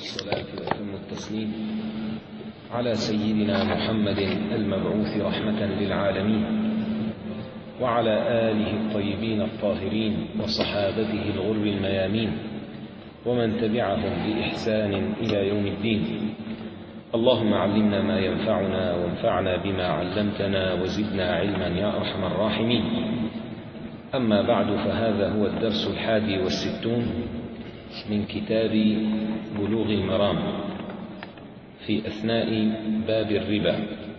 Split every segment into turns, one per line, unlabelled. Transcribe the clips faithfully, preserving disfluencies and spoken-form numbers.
الصلاة وأتم التسليم على سيدنا محمد المبعوث رحمة للعالمين وعلى آله الطيبين الطاهرين وصحابته الغر الميامين ومن تبعهم بإحسان إلى يوم الدين. اللهم علمنا ما ينفعنا وانفعنا بما علمتنا وزدنا علما يا أرحم الراحمين. أما بعد، فهذا هو الدرس الحادي والستون من كتاب بلوغ المرام في أثناء باب الربا.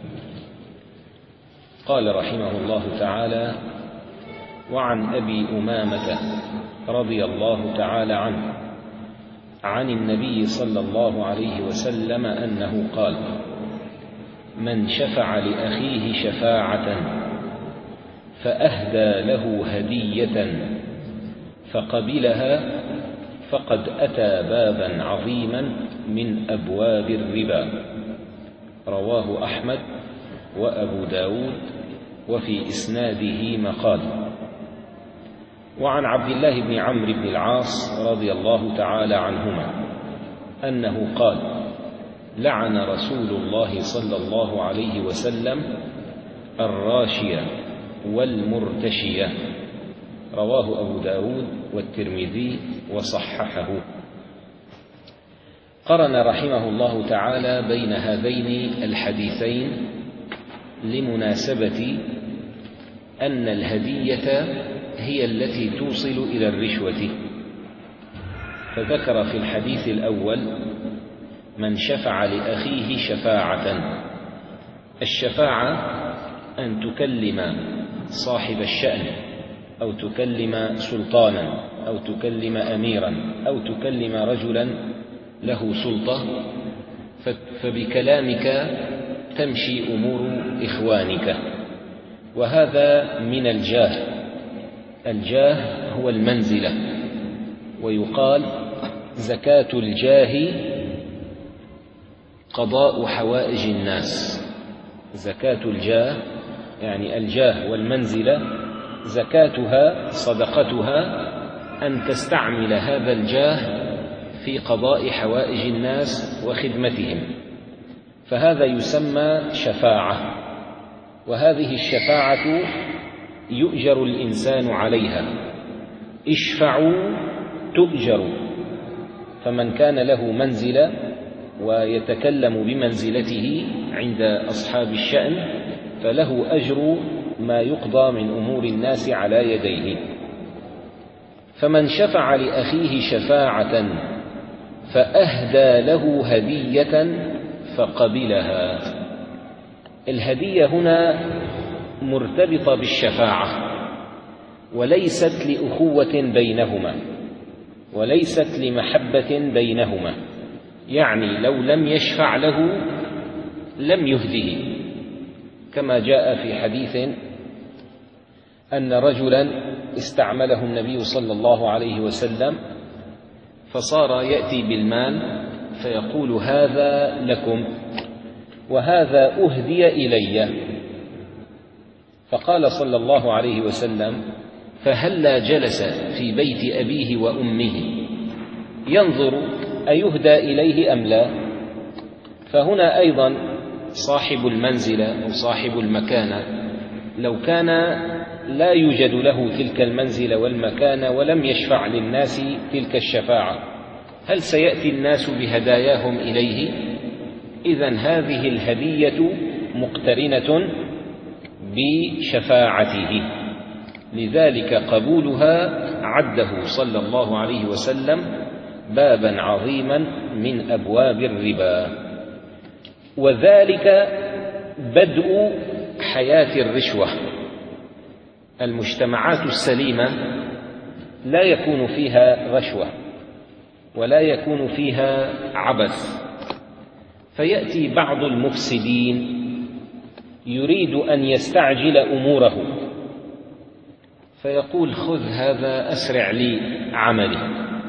قال رحمه الله تعالى: وعن أبي أمامة رضي الله تعالى عنه عن النبي صلى الله عليه وسلم أنه قال: من شفع لأخيه شفاعة فأهدى له هدية فقبلها فقد أتى بابا عظيما من أبواب الربا. رواه أحمد وأبو داود وفي إسناده مقال. وعن عبد الله بن عمرو بن العاص رضي الله تعالى عنهما أنه قال: لعن رسول الله صلى الله عليه وسلم الراشية والمرتشية. رواه أبو داود والترمذي وصححه. قرن رحمه الله تعالى بين هذين الحديثين لمناسبة أن الهدية هي التي توصل إلى الرشوة، فذكر في الحديث الأول من شفع لأخيه شفاعة. الشفاعة أن تكلم صاحب الشأن أو تكلم سلطانا أو تكلم أميرا أو تكلم رجلا له سلطة، فبكلامك تمشي أمور إخوانك، وهذا من الجاه. الجاه هو المنزلة، ويقال زكاة الجاه قضاء حوائج الناس. زكاة الجاه يعني الجاه والمنزلة زكاتها صدقتها أن تستعمل هذا الجاه في قضاء حوائج الناس وخدمتهم، فهذا يسمى شفاعة. وهذه الشفاعة يؤجر الإنسان عليها. اشفعوا تؤجروا. فمن كان له منزلة ويتكلم بمنزلته عند أصحاب الشأن فله أجر ما يقضى من أمور الناس على يديه. فمن شفع لأخيه شفاعة فأهدى له هدية فقبلها. الهدية هنا مرتبطة بالشفاعة، وليست لأخوة بينهما وليست لمحبة بينهما، يعني لو لم يشفع له لم يهده، كما جاء في حديث أن رجلا استعمله النبي صلى الله عليه وسلم فصار يأتي بالمال فيقول: هذا لكم وهذا أهدي إلي. فقال صلى الله عليه وسلم: فهلا جلس في بيت أبيه وأمه ينظر أيهدى إليه أم لا؟ فهنا أيضا صاحب المنزلة أو صاحب المكانة لو كان لا يوجد له تلك المنزلة والمكانة ولم يشفع للناس تلك الشفاعة، هل سيأتي الناس بهداياهم إليه؟ إذن هذه الهدية مقترنة بشفاعته، لذلك قبولها عده صلى الله عليه وسلم بابا عظيما من أبواب الربا. وذلك بدء حياة الرشوة. المجتمعات السليمة لا يكون فيها رشوة ولا يكون فيها عبث، فيأتي بعض المفسدين يريد أن يستعجل أموره فيقول: خذ هذا أسرع لي عملي،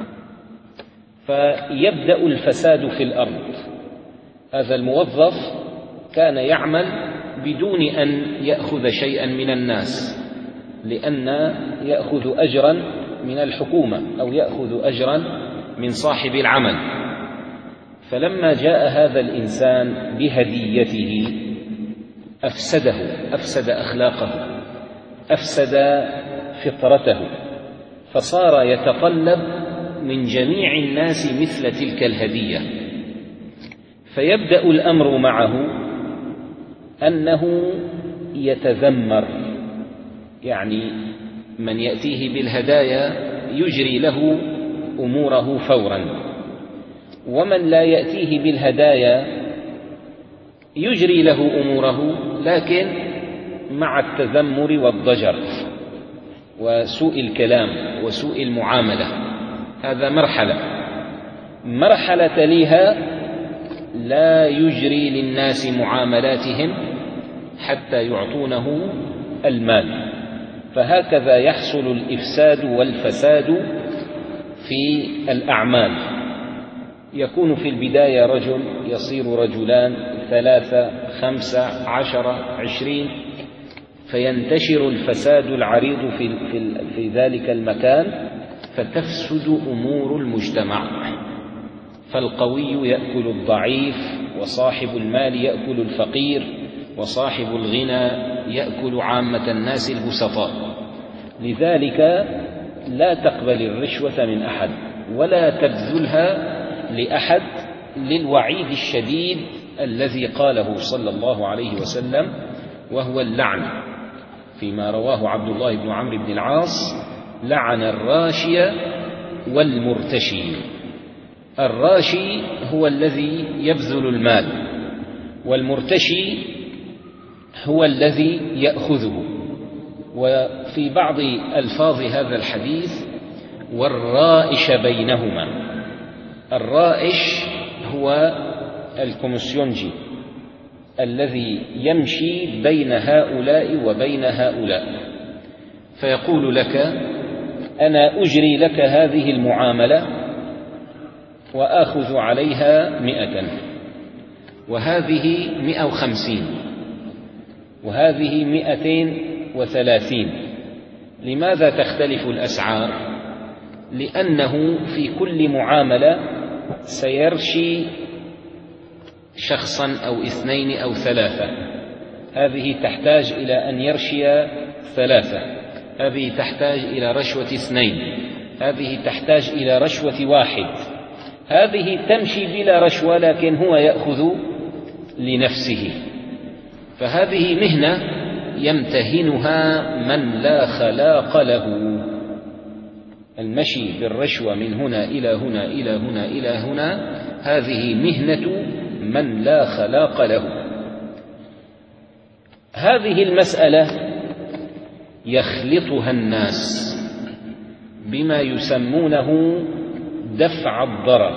فيبدأ الفساد في الأرض. هذا الموظف كان يعمل بدون أن يأخذ شيئا من الناس، لأن يأخذ أجرا من الحكومة أو يأخذ أجرا من صاحب العمل، فلما جاء هذا الإنسان بهديته أفسده، أفسد أخلاقه، أفسد فطرته، فصار يتطلب من جميع الناس مثل تلك الهدية. فيبدأ الأمر معه أنه يتذمر، يعني من يأتيه بالهدايا يجري له أموره فورا، ومن لا يأتيه بالهدايا يجري له أموره لكن مع التذمر والضجر وسوء الكلام وسوء المعاملة. هذا مرحلة. مرحلة تليها لا يجري للناس معاملاتهم حتى يعطونه المال. فهكذا يحصل الإفساد والفساد في الأعمال. يكون في البداية رجل، يصير رجلان، ثلاثة، خمسة، عشرة، عشرين، فينتشر الفساد العريض في, في, في ذلك المكان، فتفسد أمور المجتمع. فالقوي يأكل الضعيف، وصاحب المال يأكل الفقير، وصاحب الغنى يأكل عامة الناس البسطاء. لذلك لا تقبل الرشوة من أحد ولا تبذلها لأحد، للوعيد الشديد الذي قاله صلى الله عليه وسلم، وهو اللعن، فيما رواه عبد الله بن عمرو بن العاص: لعن الراشي والمرتشي. الراشي هو الذي يبذل المال، والمرتشي هو الذي يأخذه. وفي بعض ألفاظ هذا الحديث: والرائش بينهما. الرائش هو الكوميسيونجي الذي يمشي بين هؤلاء وبين هؤلاء، فيقول لك: أنا أجري لك هذه المعاملة وآخذ عليها مئة، وهذه مئة وخمسين، وهذه مئتين وثلاثين. لماذا تختلف الأسعار؟ لأنه في كل معاملة سيرشي شخصا أو اثنين أو ثلاثة. هذه تحتاج إلى أن يرشي ثلاثة، هذه تحتاج إلى رشوة اثنين، هذه تحتاج إلى رشوة واحد، هذه تمشي بلا رشوة لكن هو يأخذ لنفسه. فهذه مهنة يمتهنها من لا خلاق له. المشي بالرشوة من هنا إلى هنا إلى هنا إلى هنا، هذه مهنة من لا خلاق له. هذه المسألة يخلطها الناس بما يسمونه دفع الضرر.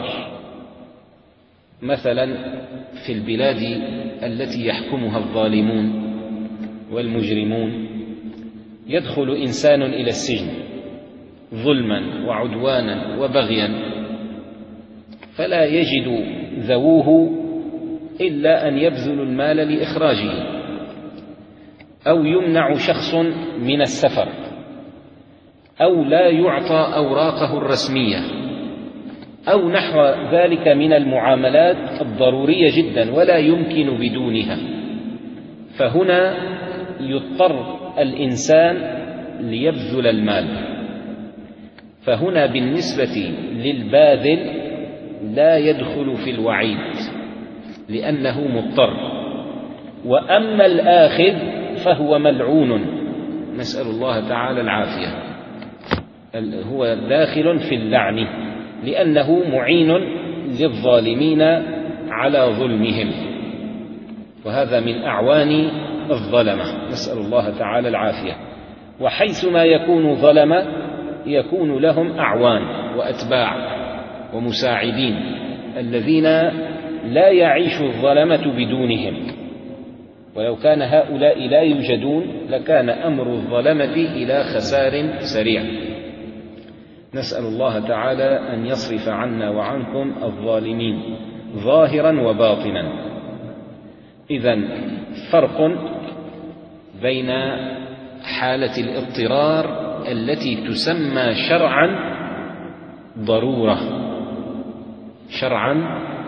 مثلا في البلاد التي يحكمها الظالمون والمجرمون، يدخل إنسان إلى السجن ظلما وعدوانا وبغيا، فلا يجد ذووه إلا أن يبذلوا المال لإخراجه، أو يمنع شخص من السفر، أو لا يعطى أوراقه الرسمية، أو نحو ذلك من المعاملات الضرورية جدا ولا يمكن بدونها. فهنا يضطر الإنسان ليبذل المال. فهنا بالنسبة للباذل لا يدخل في الوعيد لأنه مضطر، وأما الآخذ فهو ملعون، نسأل الله تعالى العافية، هو داخل في اللعن لأنه معين للظالمين على ظلمهم، وهذا من أعوان الظلمة، نسأل الله تعالى العافية. وحيثما يكون ظلمة يكون لهم أعوان وأتباع ومساعدين الذين لا يعيش الظلمة بدونهم، ولو كان هؤلاء لا يوجدون لكان أمر الظلمة إلى خسار سريع. نسأل الله تعالى أن يصرف عنا وعنكم الظالمين ظاهرا وباطنا. إذن فرق بين حالة الاضطرار التي تسمى شرعا ضرورة، شرعا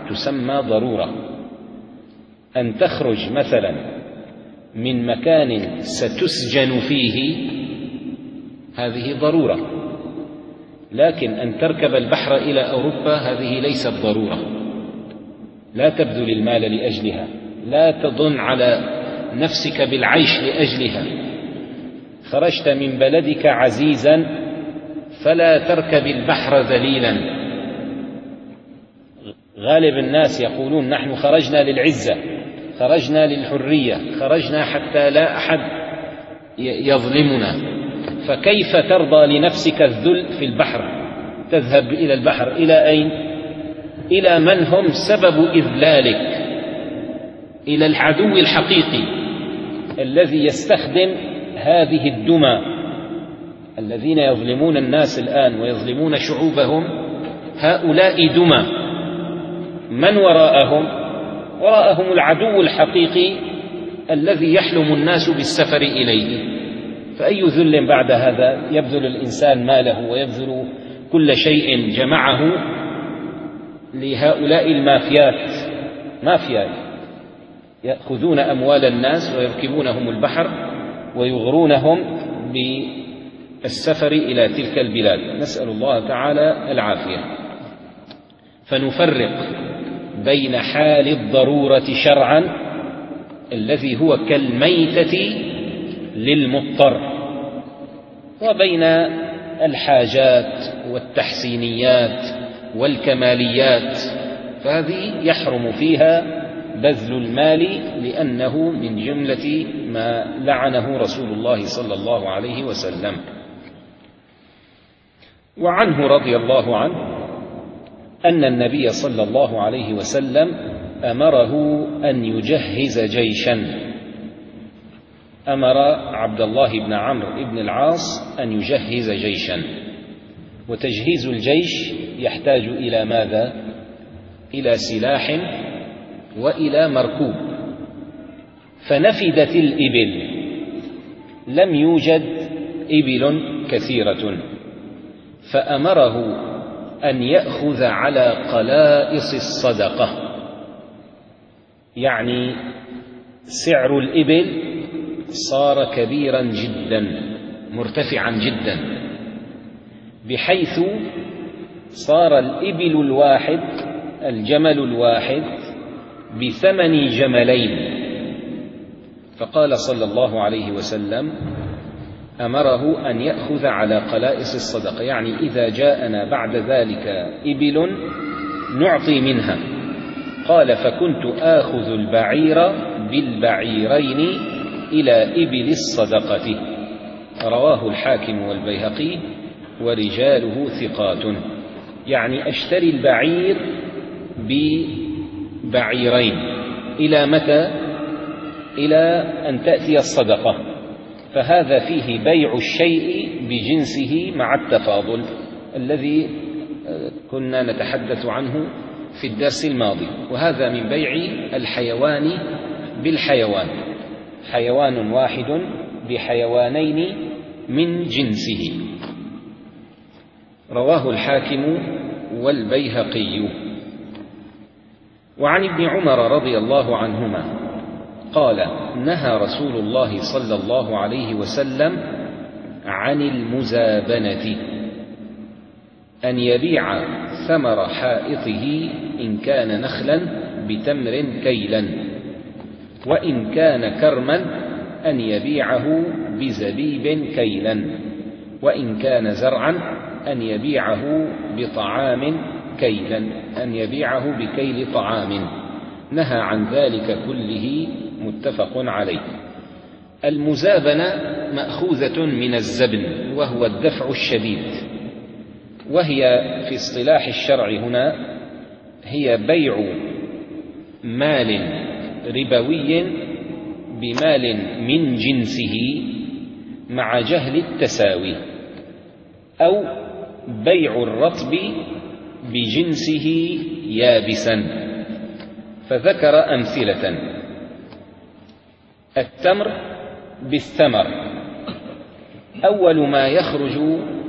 تسمى ضرورة. أن تخرج مثلا من مكان ستسجن فيه هذه ضرورة، لكن أن تركب البحر إلى أوروبا هذه ليست ضرورة. لا تبذل المال لأجلها، لا تظن على نفسك بالعيش لأجلها. خرجت من بلدك عزيزا فلا تركب البحر ذليلا. غالب الناس يقولون نحن خرجنا للعزة، خرجنا للحرية، خرجنا حتى لا أحد يظلمنا، فكيف ترضى لنفسك الذل في البحر؟ تذهب إلى البحر إلى أين؟ إلى من هم سبب إذلالك، إلى العدو الحقيقي الذي يستخدم هذه الدمى. الذين يظلمون الناس الآن ويظلمون شعوبهم هؤلاء دمى. من وراءهم؟ وراءهم العدو الحقيقي الذي يحلم الناس بالسفر إليه. فأي ذل بعد هذا؟ يبذل الإنسان ماله ويبذل كل شيء جمعه لهؤلاء المافيات. مافيات يأخذون أموال الناس ويركبونهم البحر ويغرونهم بالسفر إلى تلك البلاد. نسأل الله تعالى العافية. فنفرق بين حال الضرورة شرعا الذي هو كالميتة للمضطر، وبين الحاجات والتحسينيات والكماليات، فهذه يحرم فيها بذل المال لأنه من جملة ما لعنه رسول الله صلى الله عليه وسلم. وعنه رضي الله عنه أن النبي صلى الله عليه وسلم أمره أن يجهز جيشا. أمر عبد الله بن عمرو بن العاص أن يجهز جيشا. وتجهيز الجيش يحتاج إلى ماذا؟ إلى سلاح وإلى مركوب. فنفدت الإبل، لم يوجد إبل كثيرة، فأمره أن يأخذ على قلائص الصدقة. يعني سعر الإبل صار كبيرا جدا مرتفعا جدا، بحيث صار الإبل الواحد الجمل الواحد بثمن جملين. فقال صلى الله عليه وسلم أمره أن يأخذ على قلائص الصدقة، يعني إذا جاءنا بعد ذلك إبل نعطي منها. قال فكنت آخذ البعير بالبعيرين إلى إبل الصدقة. رواه الحاكم والبيهقي ورجاله ثقات. يعني أشتري البعير ببعيرين. إلى متى؟ إلى أن تأتي الصدقة. فهذا فيه بيع الشيء بجنسه مع التفاضل الذي كنا نتحدث عنه في الدرس الماضي. وهذا من بيع الحيوان بالحيوان، حيوان واحد بحيوانين من جنسه. رواه الحاكم والبيهقي. وعن ابن عمر رضي الله عنهما قال نهى رسول الله صلى الله عليه وسلم عن المزابنة، أن يبيع ثمر حائطه إن كان نخلا بتمر كيلا، وإن كان كرما أن يبيعه بزبيب كيلا، وإن كان زرعا أن يبيعه بطعام كيلا، أن يبيعه بكيل طعام. نهى عن ذلك كله متفق عليه. المزابنة مأخوذة من الزبن وهو الدفع الشديد، وهي في اصطلاح الشرع هنا هي بيع مال ربوي بمال من جنسه مع جهل التساوي، أو بيع الرطب بجنسه يابسا. فذكر أمثلة: التمر بالثمر، أول ما يخرج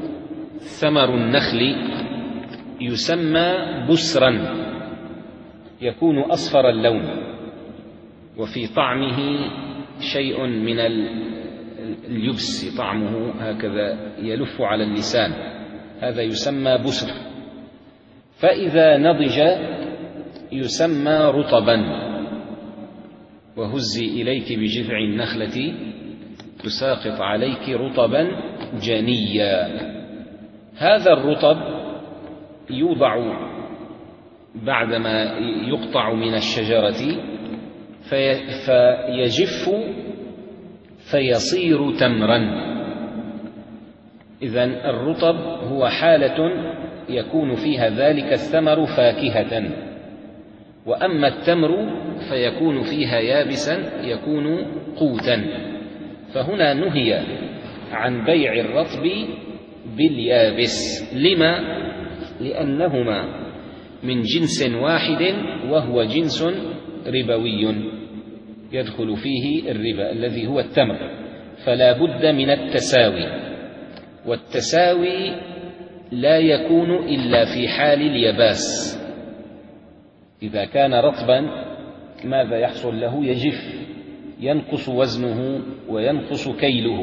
ثمر النخل يسمى بسرا، يكون أصفر اللون وفي طعمه شيء من اليبس، طعمه هكذا يلف على اللسان، هذا يسمى بسر. فإذا نضج يسمى رطبا. وهزي إليك بجذع النخلة تساقط عليك رطبا جنيا. هذا الرطب يوضع بعدما يقطع من الشجرة فيجف فيصير تمرا. إذن الرطب هو حالة يكون فيها ذلك الثمر فاكهة، وأما التمر فيكون فيها يابسا يكون قوتا. فهنا نهي عن بيع الرطب باليابس. لما؟ لأنهما من جنس واحد وهو جنس ربوي يدخل فيه الربا الذي هو التمر، فلا بد من التساوي، والتساوي لا يكون إلا في حال اليباس. إذا كان رطبا ماذا يحصل له؟ يجف، ينقص وزنه وينقص كيله.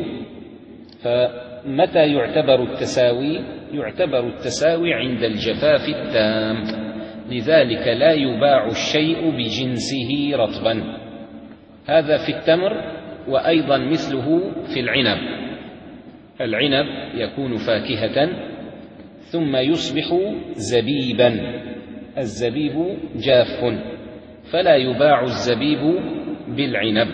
فمتى يعتبر التساوي؟ يعتبر التساوي عند الجفاف التام. لذلك لا يباع الشيء بجنسه رطبا. هذا في التمر، وأيضا مثله في العنب. العنب يكون فاكهة ثم يصبح زبيبا، الزبيب جاف، فلا يباع الزبيب بالعنب،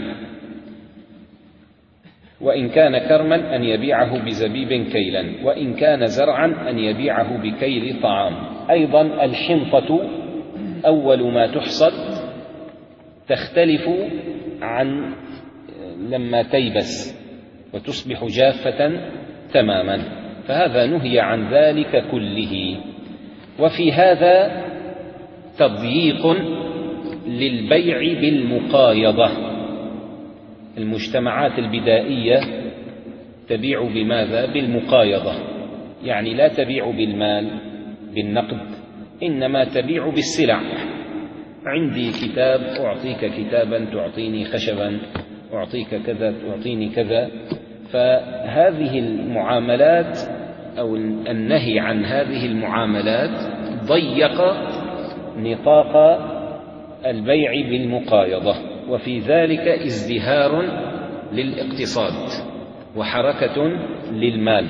وإن كان كرما أن يبيعه بزبيب كيلا، وإن كان زرعا أن يبيعه بكيل طعام. أيضا الحنطة أول ما تحصد تختلف عن لما تيبس وتصبح جافة تماما، فهذا نهي عن ذلك كله. وفي هذا تضييق للبيع بالمقايضة. المجتمعات البدائية تبيع بماذا؟ بالمقايضة، يعني لا تبيع بالمال بالنقد، إنما تبيع بالسلع. عندي كتاب أعطيك كتابا، تعطيني خشبا، أعطيك كذا تعطيني كذا. فهذه المعاملات أو النهي عن هذه المعاملات ضيق نطاق البيع بالمقايضة، وفي ذلك ازدهار للاقتصاد وحركة للمال.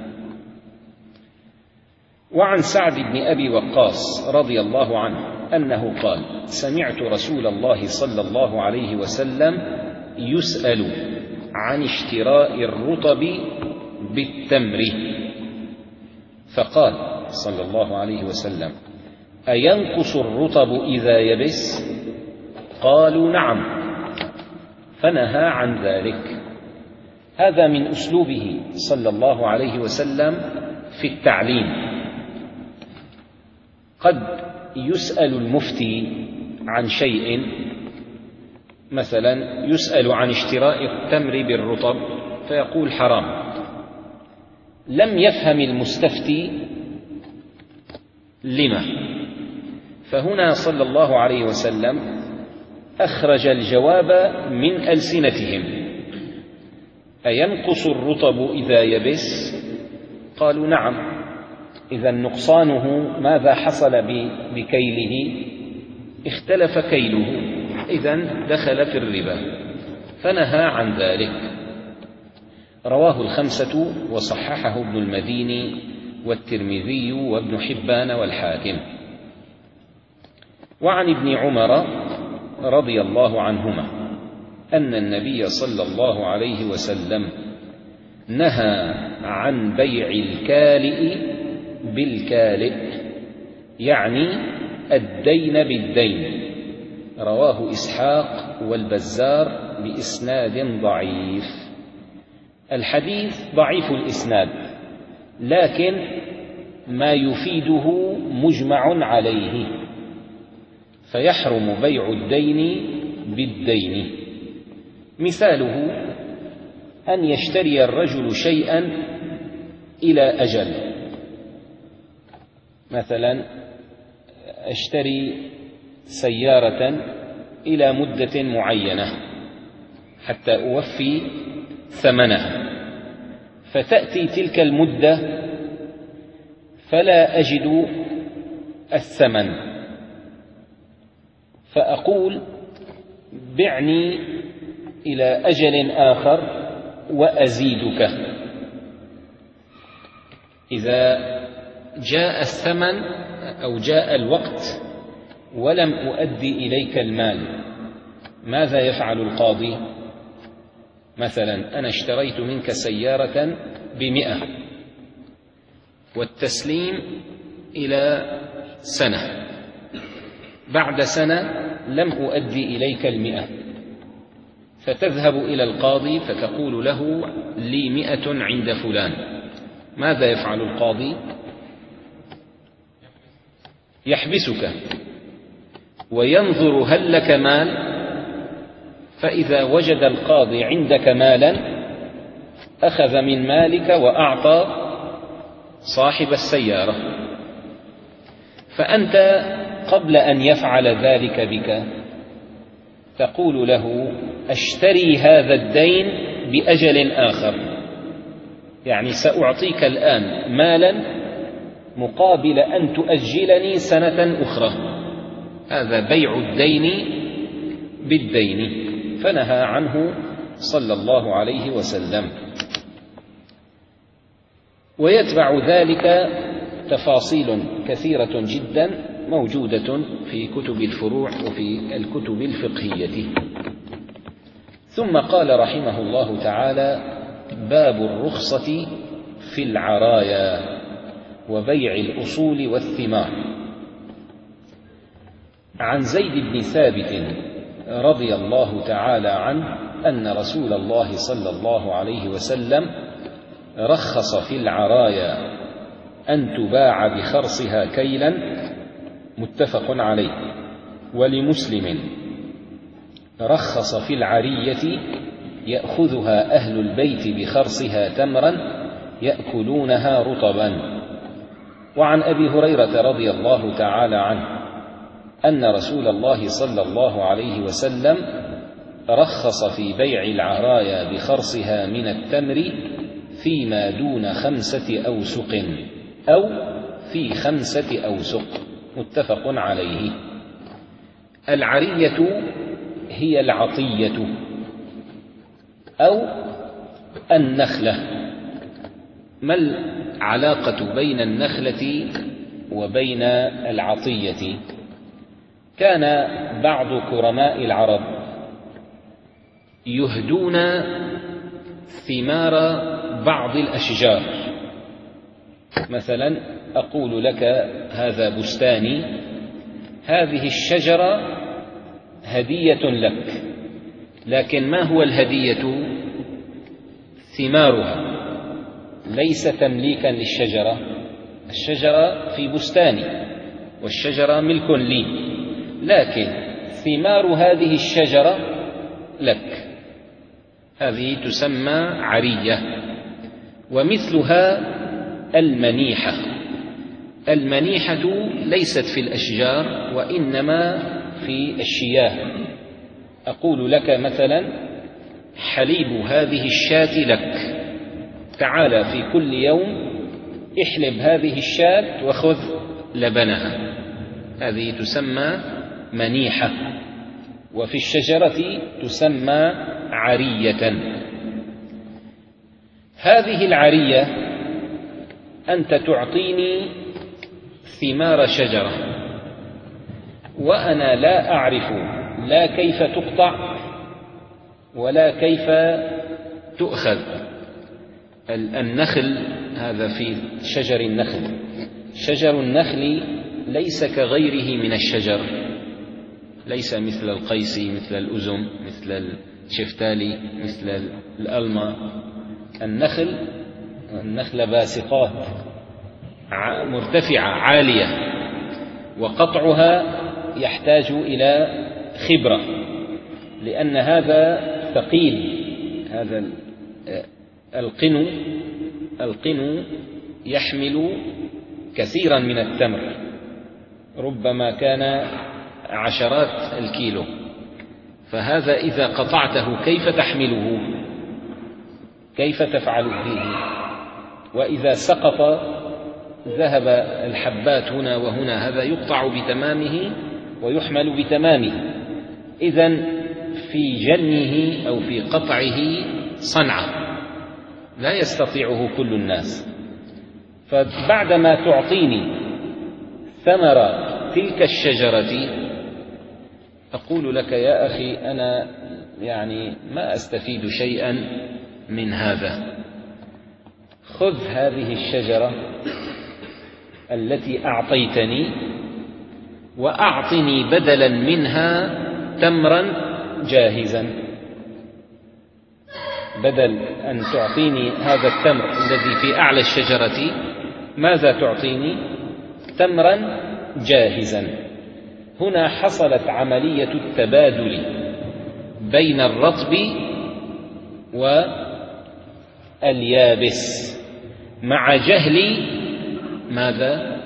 وعن سعد بن أبي وقاص رضي الله عنه أنه قال: سمعت رسول الله صلى الله عليه وسلم يسأل عن اشتراء الرطب بالتمر، فقال صلى الله عليه وسلم: أينقص الرطب إذا يبس؟ قالوا: نعم، فنهى عن ذلك. هذا من أسلوبه صلى الله عليه وسلم في التعليم. قد يسأل المفتي عن شيء، مثلا يسأل عن اشتراء التمر بالرطب فيقول حرام، لم يفهم المستفتي لما، فهنا صلى الله عليه وسلم أخرج الجواب من ألسنتهم: أينقص الرطب إذا يبس؟ قالوا: نعم. إذا نقصانه ماذا حصل بكيله؟ اختلف كيله، إذا دخل في الربا، فنهى عن ذلك. رواه الخمسة وصححه ابن المديني والترمذي وابن حبان والحاكم. وعن ابن عمر رضي الله عنهما أن النبي صلى الله عليه وسلم نهى عن بيع الكالئ بالكالئ، يعني الدين بالدين. رواه إسحاق والبزار بإسناد ضعيف. الحديث ضعيف الإسناد، لكن ما يفيده مجمع عليه، فيحرم بيع الدين بالدين. مثاله أن يشتري الرجل شيئا إلى أجل، مثلا اشتري سيارة إلى مدة معينة حتى أوفي ثمنها، فتأتي تلك المدة فلا أجد الثمن، فأقول بعني إلى أجل آخر وأزيدك. إذا جاء الثمن أو جاء الوقت ولم أؤدي إليك المال، ماذا يفعل القاضي؟ مثلا أنا اشتريت منك سيارة بمئة والتسليم إلى سنة، بعد سنة لم أؤدي إليك المئة، فتذهب إلى القاضي فتقول له لي مئة عند فلان. ماذا يفعل القاضي؟ يحبسك وينظر هل لك مال، فإذا وجد القاضي عندك مالا أخذ من مالك وأعطى صاحب السيارة. فأنت قبل أن يفعل ذلك بك تقول له أشتري هذا الدين بأجل آخر، يعني سأعطيك الآن مالا مقابل أن تؤجلني سنة أخرى. هذا بيع الدين بالدين، فنهى عنه صلى الله عليه وسلم. ويتبع ذلك تفاصيل كثيرة جدا موجودة في كتب الفروع وفي الكتب الفقهية. ثم قال رحمه الله تعالى: باب الرخصة في العرايا وبيع الأصول والثمار. عن زيد بن ثابت رضي الله تعالى عنه أن رسول الله صلى الله عليه وسلم رخص في العرايا أن تباع بخرصها كيلا، متفق عليه. ولمسلم: رخص في العرية يأخذها أهل البيت بخرصها تمرا يأكلونها رطبا. وعن أبي هريرة رضي الله تعالى عنه أن رسول الله صلى الله عليه وسلم رخص في بيع العرايا بخرصها من التمر فيما دون خمسة أوسق أو في خمسة أوسق، متفق عليه. العرية هي العطية أو النخلة. ما العلاقة بين النخلة وبين العطية؟ كان بعض كرماء العرب يهدون ثمار بعض الأشجار. مثلا أقول لك هذا بستاني، هذه الشجرة هدية لك، لكن ما هو الهدية؟ ثمارها، ليس تمليكا للشجرة. الشجرة في بستاني والشجرة ملك لي، لكن ثمار هذه الشجرة لك، هذه تسمى عرية. ومثلها المنيحة. المنيحة ليست في الأشجار وإنما في الشياه. أقول لك مثلا حليب هذه الشاة لك، تعال في كل يوم احلب هذه الشاة وخذ لبنها، هذه تسمى منيحة. وفي الشجرة تسمى عرية. هذه العرية أنت تعطيني ثمار شجرة وأنا لا أعرف لا كيف تقطع ولا كيف تؤخذ. النخل هذا في شجر النخل، شجر النخل ليس كغيره من الشجر، ليس مثل القيس، مثل الأزم، مثل الشفتالي، مثل الألمة. النخل النخل باسقات مرتفعة عالية، وقطعها يحتاج إلى خبرة، لأن هذا ثقيل. هذا القنو القنو يحمل كثيرا من التمر، ربما كان عشرات الكيلو، فهذا إذا قطعته كيف تحمله؟ كيف تفعل فيه؟ وإذا سقط ذهب الحبات هنا وهنا، هذا يقطع بتمامه ويحمل بتمامه. إذن في جنه أو في قطعه صنعة لا يستطيعه كل الناس. فبعدما تعطيني ثمر تلك الشجرة أقول لك يا أخي أنا يعني ما أستفيد شيئا من هذا، خذ هذه الشجرة التي أعطيتني وأعطني بدلا منها تمرا جاهزا. بدل أن تعطيني هذا التمر الذي في أعلى الشجرة، ماذا تعطيني؟ تمرا جاهزا. هنا حصلت عملية التبادل بين الرطب واليابس مع جهل ماذا؟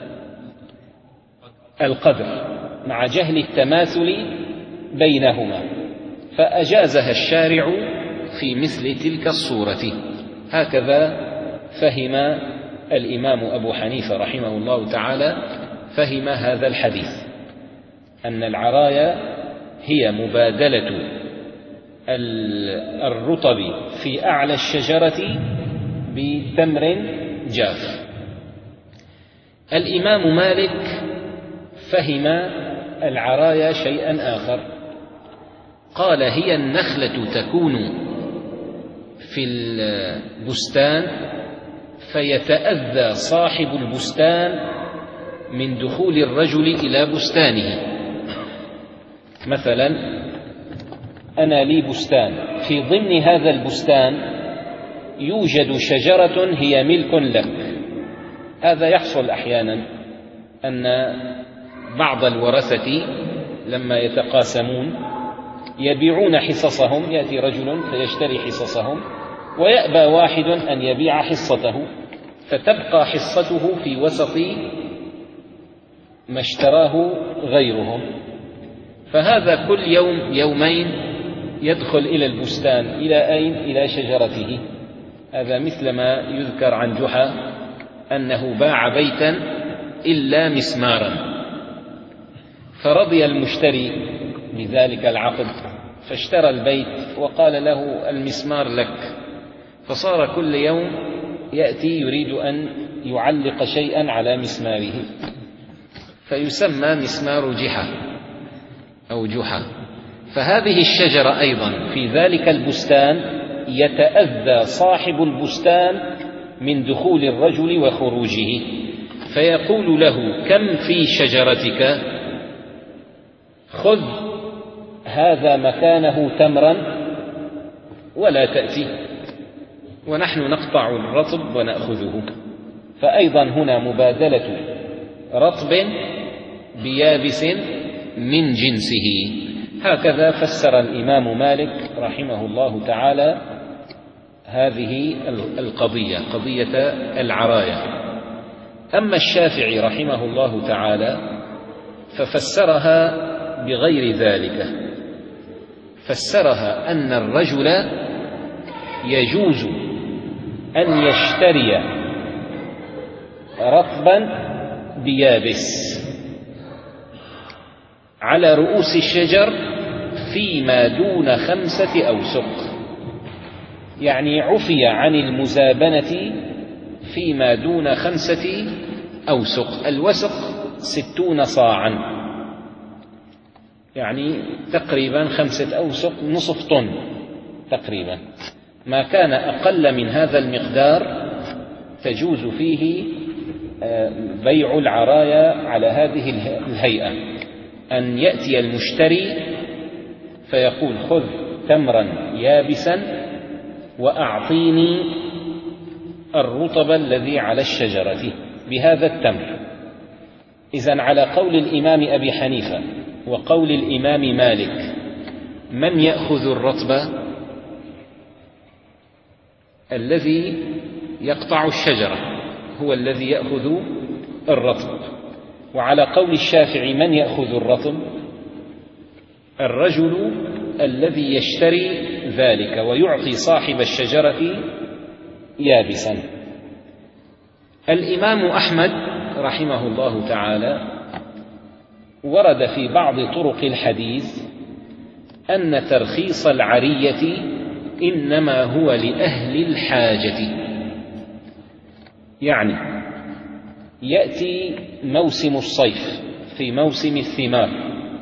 القدر، مع جهل التماثل بينهما، فأجازها الشارع في مثل تلك الصورة. هكذا فهم الإمام أبو حنيفة رحمه الله تعالى، فهم هذا الحديث، أن العرايا هي مبادلة الرطب في أعلى الشجرة بتمر جاف. الإمام مالك فهم العرايا شيئا آخر، قال هي النخلة تكون في البستان فيتأذى صاحب البستان من دخول الرجل إلى بستانه. مثلا أنا لي بستان، في ضمن هذا البستان يوجد شجرة هي ملك لك. هذا يحصل أحيانا، أن بعض الورثة لما يتقاسمون يبيعون حصصهم، يأتي رجل فيشتري حصصهم ويأبى واحد أن يبيع حصته، فتبقى حصته في وسط ما اشتراه غيرهم. فهذا كل يوم يومين يدخل إلى البستان، إلى أين؟ إلى شجرته. هذا مثل ما يذكر عن جحا أنه باع بيتا إلا مسمارا، فرضي المشتري بذلك العقد فاشترى البيت وقال له المسمار لك، فصار كل يوم يأتي يريد أن يعلق شيئا على مسماره، فيسمى مسمار جحا أو جحا. فهذه الشجرة أيضا في ذلك البستان يتأذى صاحب البستان من دخول الرجل وخروجه، فيقول له كم في شجرتك؟ خذ هذا مكانه تمرا ولا تأتي، ونحن نقطع الرطب ونأخذه. فأيضا هنا مبادلة رطب بيابس من جنسه. هكذا فسر الإمام مالك رحمه الله تعالى هذه القضية، قضية العرايا. أما الشافعي رحمه الله تعالى ففسرها بغير ذلك، فسرها أن الرجل يجوز أن يشتري رطبا بيابس على رؤوس الشجر فيما دون خمسة أوسق، يعني عفي عن المزابنة فيما دون خمسة أوسق. الوسق ستون صاعا، يعني تقريبا خمسة أوسق نصف طن تقريبا. ما كان أقل من هذا المقدار تجوز فيه بيع العرايا على هذه الهيئة، أن يأتي المشتري فيقول خذ تمرا يابسا وأعطيني الرطب الذي على الشجرة بهذا التمر. إذن على قول الإمام أبي حنيفة وقول الإمام مالك من يأخذ الرطب؟ الذي يقطع الشجرة هو الذي يأخذ الرطب. وعلى قول الشافعي من يأخذ الرطب؟ الرجل الذي يشتري ذلك ويعطي صاحب الشجرة يابسا. الإمام أحمد رحمه الله تعالى ورد في بعض طرق الحديث أن ترخيص العرية إنما هو لأهل الحاجة، يعني يأتي موسم الصيف في موسم الثمار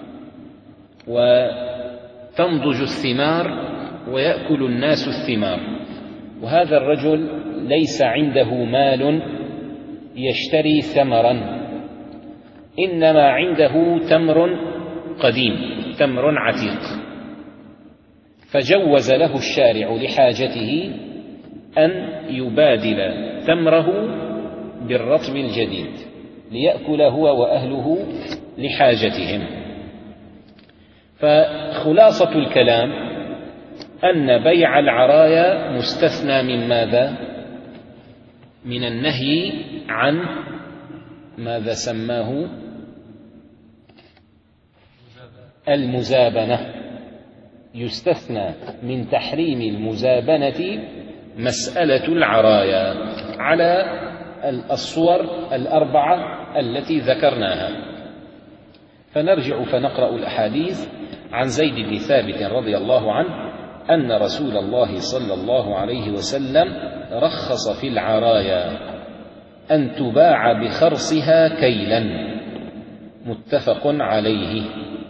وتنضج الثمار ويأكل الناس الثمار، وهذا الرجل ليس عنده مال يشتري ثمرا، إنما عنده تمر قديم، تمر عتيق، فجوز له الشارع لحاجته أن يبادل تمره بالرطب الجديد ليأكل هو وأهله لحاجتهم. فخلاصة الكلام أن بيع العرايا مستثنى من ماذا؟ من النهي عن ماذا سماه؟ المزابنة. يستثنى من تحريم المزابنة مسألة العرايا على الصور الأربعة التي ذكرناها. فنرجع فنقرأ الأحاديث عن زيد بن ثابت رضي الله عنه أن رسول الله صلى الله عليه وسلم رخص في العرايا أن تباع بخرصها كيلا، متفق عليه.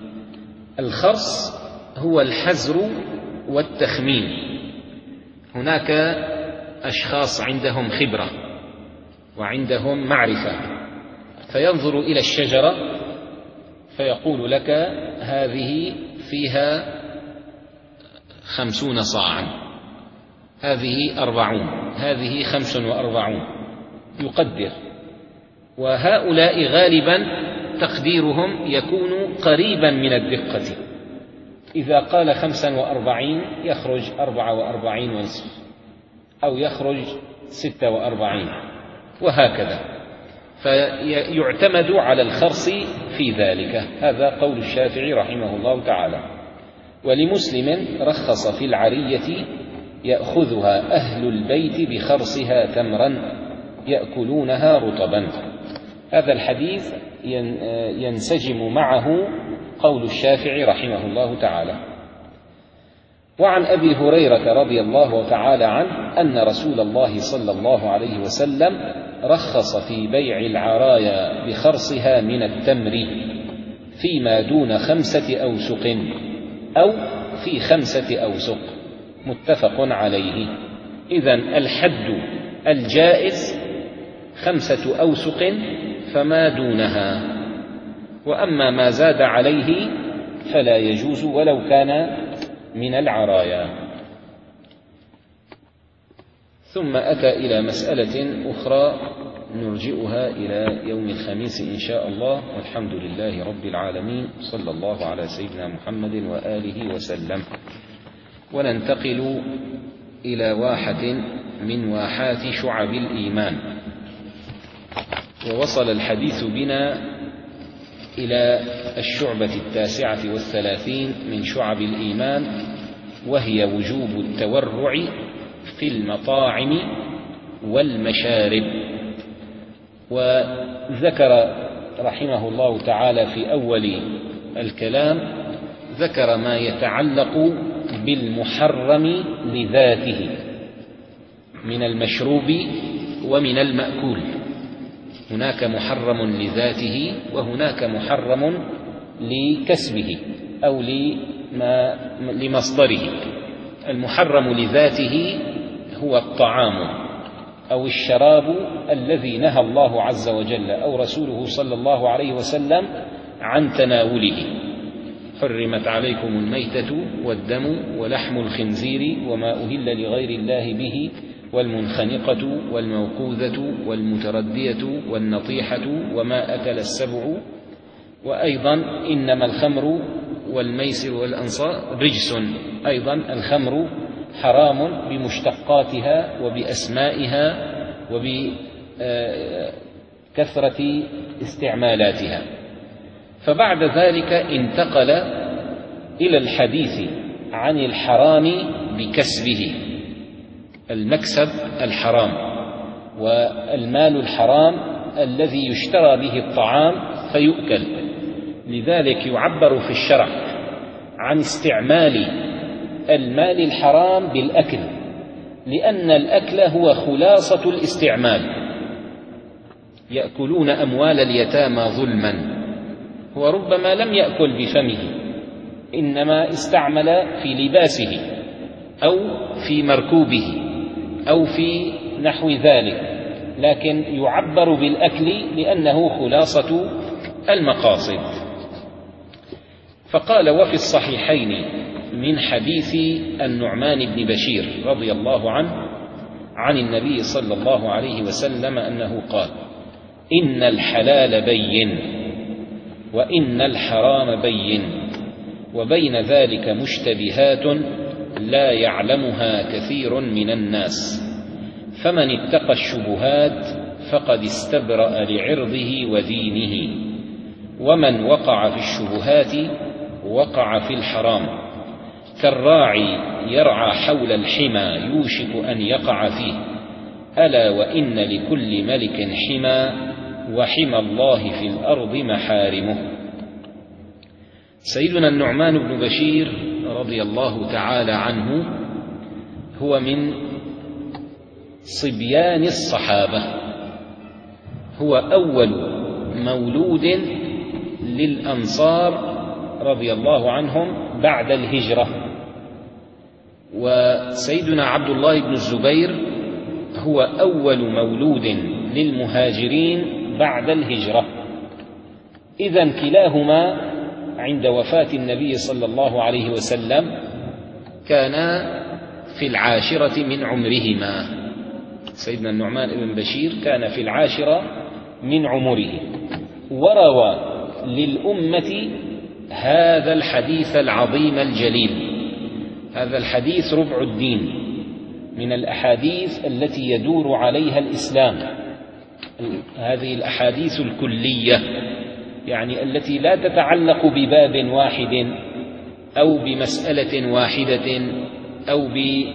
الخرص هو الحزر والتخمين. هناك أشخاص عندهم خبرة وعندهم معرفة، فينظر إلى الشجرة فيقول لك هذه فيها خمسون صاعا، هذه أربعون، هذه خمس وأربعون، يقدر. وهؤلاء غالبا تقديرهم يكون قريبا من الدقة، إذا قال خمسا وأربعين يخرج أربعة وأربعين ونصف، أو يخرج ستة وأربعين، وهكذا. فيعتمد على الخرص في ذلك. هذا قول الشافعي رحمه الله تعالى. ولمسلم رخص في العرية يأخذها أهل البيت بخرصها تمرا يأكلونها رطبا. هذا الحديث ينسجم معه قول الشافعي رحمه الله تعالى. وعن أبي هريرة رضي الله تعالى عنه أن رسول الله صلى الله عليه وسلم رخص في بيع العرايا بخرصها من التمر فيما دون خمسة أوسق أو في خمسة أوسق، متفق عليه. إذن الحد الجائز خمسة أوسق فما دونها، وأما ما زاد عليه فلا يجوز ولو كان من العرايا. ثم أتى إلى مسألة أخرى نرجئها إلى يوم الخميس إن شاء الله، والحمد لله رب العالمين، صلى الله على سيدنا محمد وآله وسلم. وننتقل إلى واحة من واحات شعب الإيمان. ووصل الحديث بنا إلى الشعبة التاسعة والثلاثين من شعب الإيمان، وهي وجوب التورع في المطاعم والمشارب. وذكر رحمه الله تعالى في أول الكلام ذكر ما يتعلق بالمحرم لذاته من المشروب ومن المأكول. هناك محرم لذاته وهناك محرم لكسبه أو لمصدره. المحرم لذاته هو الطعام أو الشراب الذي نهى الله عز وجل أو رسوله صلى الله عليه وسلم عن تناوله. حرمت عليكم الميتة والدم ولحم الخنزير وما أهل لغير الله به والمنخنقة والموقوذة والمتردية والنطيحة وما أكل السبع. وأيضا إنما الخمر والميسر والأنصاب رجس. أيضا الخمر حرام بمشتقاتها وبأسمائها وبكثرة استعمالاتها. فبعد ذلك انتقل إلى الحديث عن الحرام بكسبه، المكسب الحرام والمال الحرام الذي يشترى به الطعام فيؤكل. لذلك يعبر في الشرع عن استعمال المال الحرام بالأكل، لأن الأكل هو خلاصة الاستعمال. يأكلون أموال اليتامى ظلما، هو ربما لم يأكل بفمه، إنما استعمل في لباسه أو في مركوبه أو في نحو ذلك، لكن يعبر بالأكل لأنه خلاصة المقاصد. فقال: وفي الصحيحين من حديث النعمان بن بشير رضي الله عنه عن النبي صلى الله عليه وسلم أنه قال: إن الحلال بين وإن الحرام بين وبين ذلك مشتبهات لا يعلمها كثير من الناس، فمن اتقى الشبهات فقد استبرأ لعرضه ودينه، ومن وقع في الشبهات وقع في الحرام، كالراعي يرعى حول الحمى يوشك أن يقع فيه، ألا وإن لكل ملك حمى وحمى الله في الأرض محارمه. سيدنا النعمان بن بشير رضي الله تعالى عنه هو من صبيان الصحابة، هو أول مولود للأنصار رضي الله عنهم بعد الهجرة، وسيدنا عبد الله بن الزبير هو أول مولود للمهاجرين بعد الهجرة. إذن كلاهما عند وفاة النبي صلى الله عليه وسلم كان في العاشرة من عمرهما. سيدنا النعمان بن بشير كان في العاشرة من عمره، وروى للأمة هذا الحديث العظيم الجليل. هذا الحديث ربع الدين، من الأحاديث التي يدور عليها الإسلام، هذه الأحاديث الكلية، يعني التي لا تتعلق بباب واحد أو بمسألة واحدة أو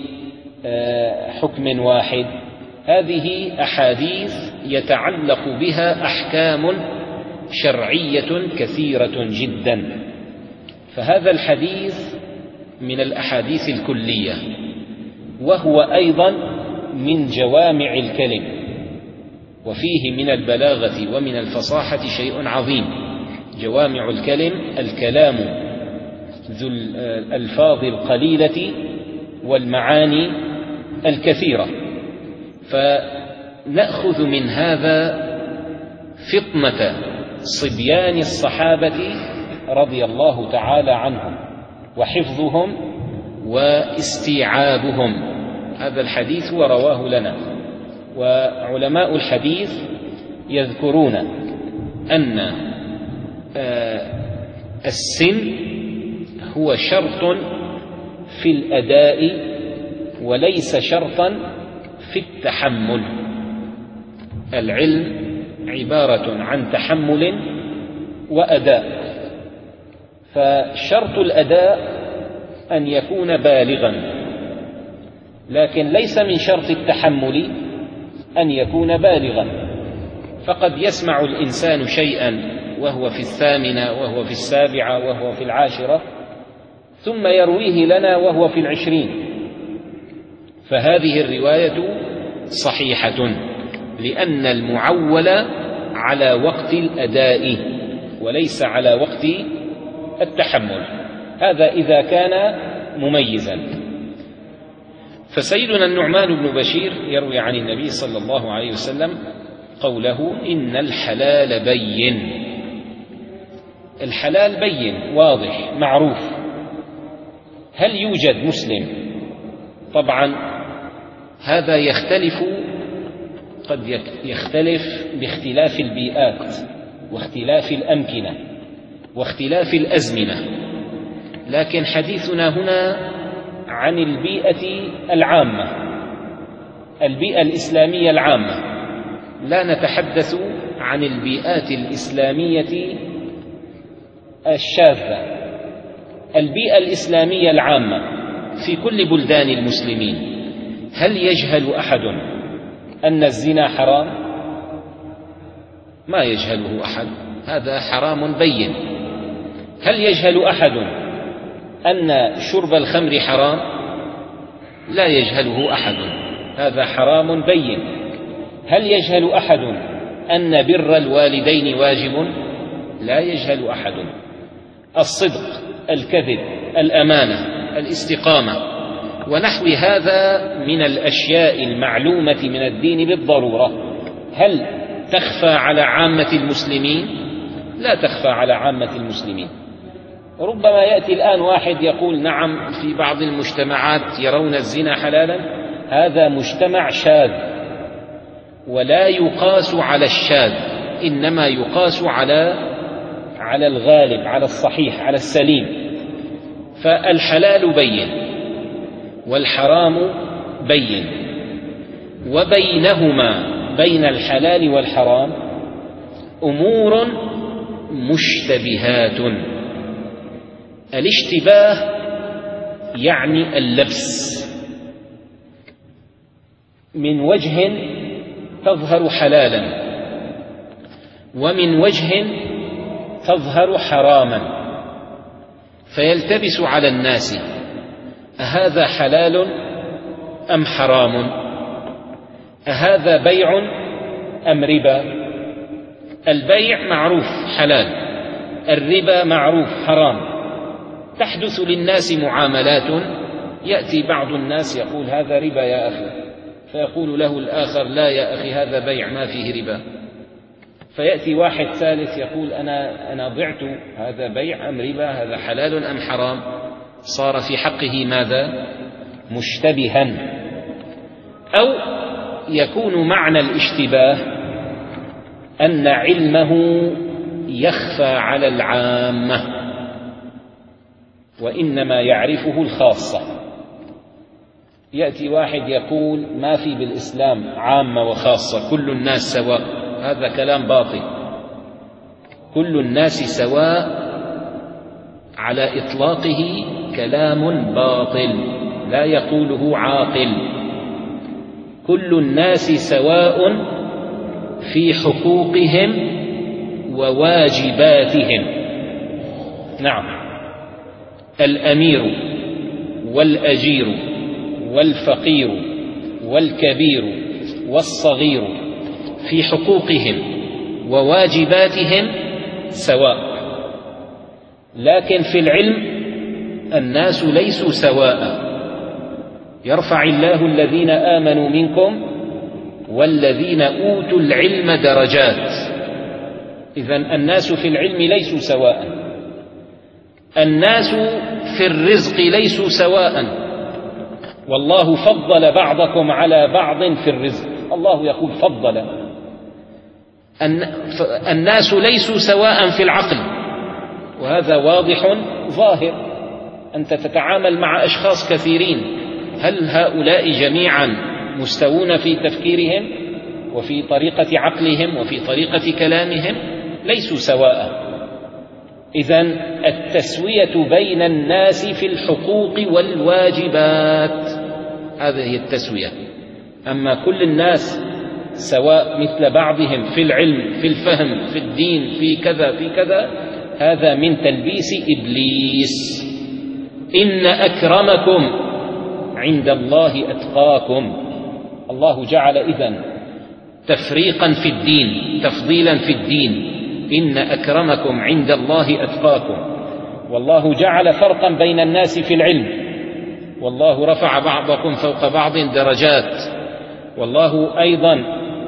بحكم واحد. هذه أحاديث يتعلق بها أحكام شرعية كثيرة جدا، فهذا الحديث من الأحاديث الكلية، وهو أيضا من جوامع الكلم، وفيه من البلاغة ومن الفصاحة شيء عظيم. جوامع الكلم الكلام ذو الألفاظ القليلة والمعاني الكثيرة. فنأخذ من هذا فطنة صبيان الصحابة رضي الله تعالى عنهم وحفظهم واستيعابهم. هذا الحديث ورواه لنا، وعلماء الحديث يذكرون أن السن هو شرط في الأداء وليس شرطا في التحمل. العلم عبارة عن تحمل وأداء، فشرط الأداء أن يكون بالغا، لكن ليس من شرط التحمل أن يكون بالغا. فقد يسمع الإنسان شيئا وهو في الثامنة وهو في السابعة وهو في العاشرة، ثم يرويه لنا وهو في العشرين، فهذه الرواية صحيحة، لأن المعول على وقت الأداء وليس على وقت التحمل، هذا إذا كان مميزا. فسيدنا النعمان بن بشير يروي عن النبي صلى الله عليه وسلم قوله: إن الحلال بين. الحلال بين، واضح، معروف. هل يوجد مسلم؟ طبعا هذا يختلف، قد يختلف باختلاف البيئات واختلاف الأمكنة واختلاف الأزمنة، لكن حديثنا هنا عن البيئة العامة، البيئة الإسلامية العامة، لا نتحدث عن البيئات الإسلامية الشاذة البيئة الإسلامية العامة في كل بلدان المسلمين، هل يجهل أحد أن الزنا حرام؟ ما يجهله أحد، هذا حرام بين. هل يجهل أحد أن شرب الخمر حرام؟ لا يجهله أحد، هذا حرام بين. هل يجهل أحد أن بر الوالدين واجب؟ لا يجهل أحد. الصدق، الكذب، الأمانة، الاستقامة ونحو هذا من الأشياء المعلومة من الدين بالضرورة، هل تخفى على عامة المسلمين؟ لا تخفى على عامة المسلمين. ربما يأتي الآن واحد يقول نعم في بعض المجتمعات يرون الزنا حلالا، هذا مجتمع شاذ، ولا يقاس على الشاذ، إنما يقاس على على الغالب، على الصحيح، على السليم. فالحلال بين والحرام بين، وبينهما بين الحلال والحرام أمور مشتبهات. الاشتباه يعني اللبس، من وجه تظهر حلالا ومن وجه تظهر حراما، فيلتبس على الناس أهذا حلال أم حرام؟ أهذا بيع أم ربا؟ البيع معروف حلال، الربا معروف حرام. تحدث للناس معاملات، يأتي بعض الناس يقول هذا ربا يا أخي، فيقول له الآخر لا يا أخي هذا بيع ما فيه ربا. فيأتي واحد ثالث يقول أنا أنا ضعت، هذا بيع أم ربا؟ هذا حلال أم حرام؟ صار في حقه ماذا؟ مشتبها. أو يكون معنى الاشتباه أن علمه يخفى على العامة وإنما يعرفه الخاصة. يأتي واحد يقول ما في بالإسلام عامة وخاصة، كل الناس سواء، هذا كلام باطل. كل الناس سواء على إطلاقه كلام باطل لا يقوله عاقل. كل الناس سواء في حقوقهم وواجباتهم. نعم، الأمير والأجير والفقير والكبير والصغير في حقوقهم وواجباتهم سواء، لكن في العلم الناس ليسوا سواء. يرفع الله الذين آمنوا منكم والذين أوتوا العلم درجات. إذن الناس في العلم ليسوا سواء. الناس في الرزق ليسوا سواء، والله فضل بعضكم على بعض في الرزق، الله يقول فضل. الناس ليسوا سواء في العقل، وهذا واضح ظاهر. أنت تتعامل مع أشخاص كثيرين، هل هؤلاء جميعا مستوون في تفكيرهم وفي طريقة عقلهم وفي طريقة كلامهم؟ ليسوا سواء. إذن التسوية بين الناس في الحقوق والواجبات، هذه هي التسوية. أما كل الناس سواء مثل بعضهم في العلم، في الفهم، في الدين، في كذا في كذا، هذا من تلبيس إبليس. إن أكرمكم عند الله أتقاكم. الله جعل إذن تفريقا في الدين، تفضيلا في الدين. إن أكرمكم عند الله أتقاكم. والله جعل فرقا بين الناس في العلم، والله رفع بعضكم فوق بعض درجات. والله أيضا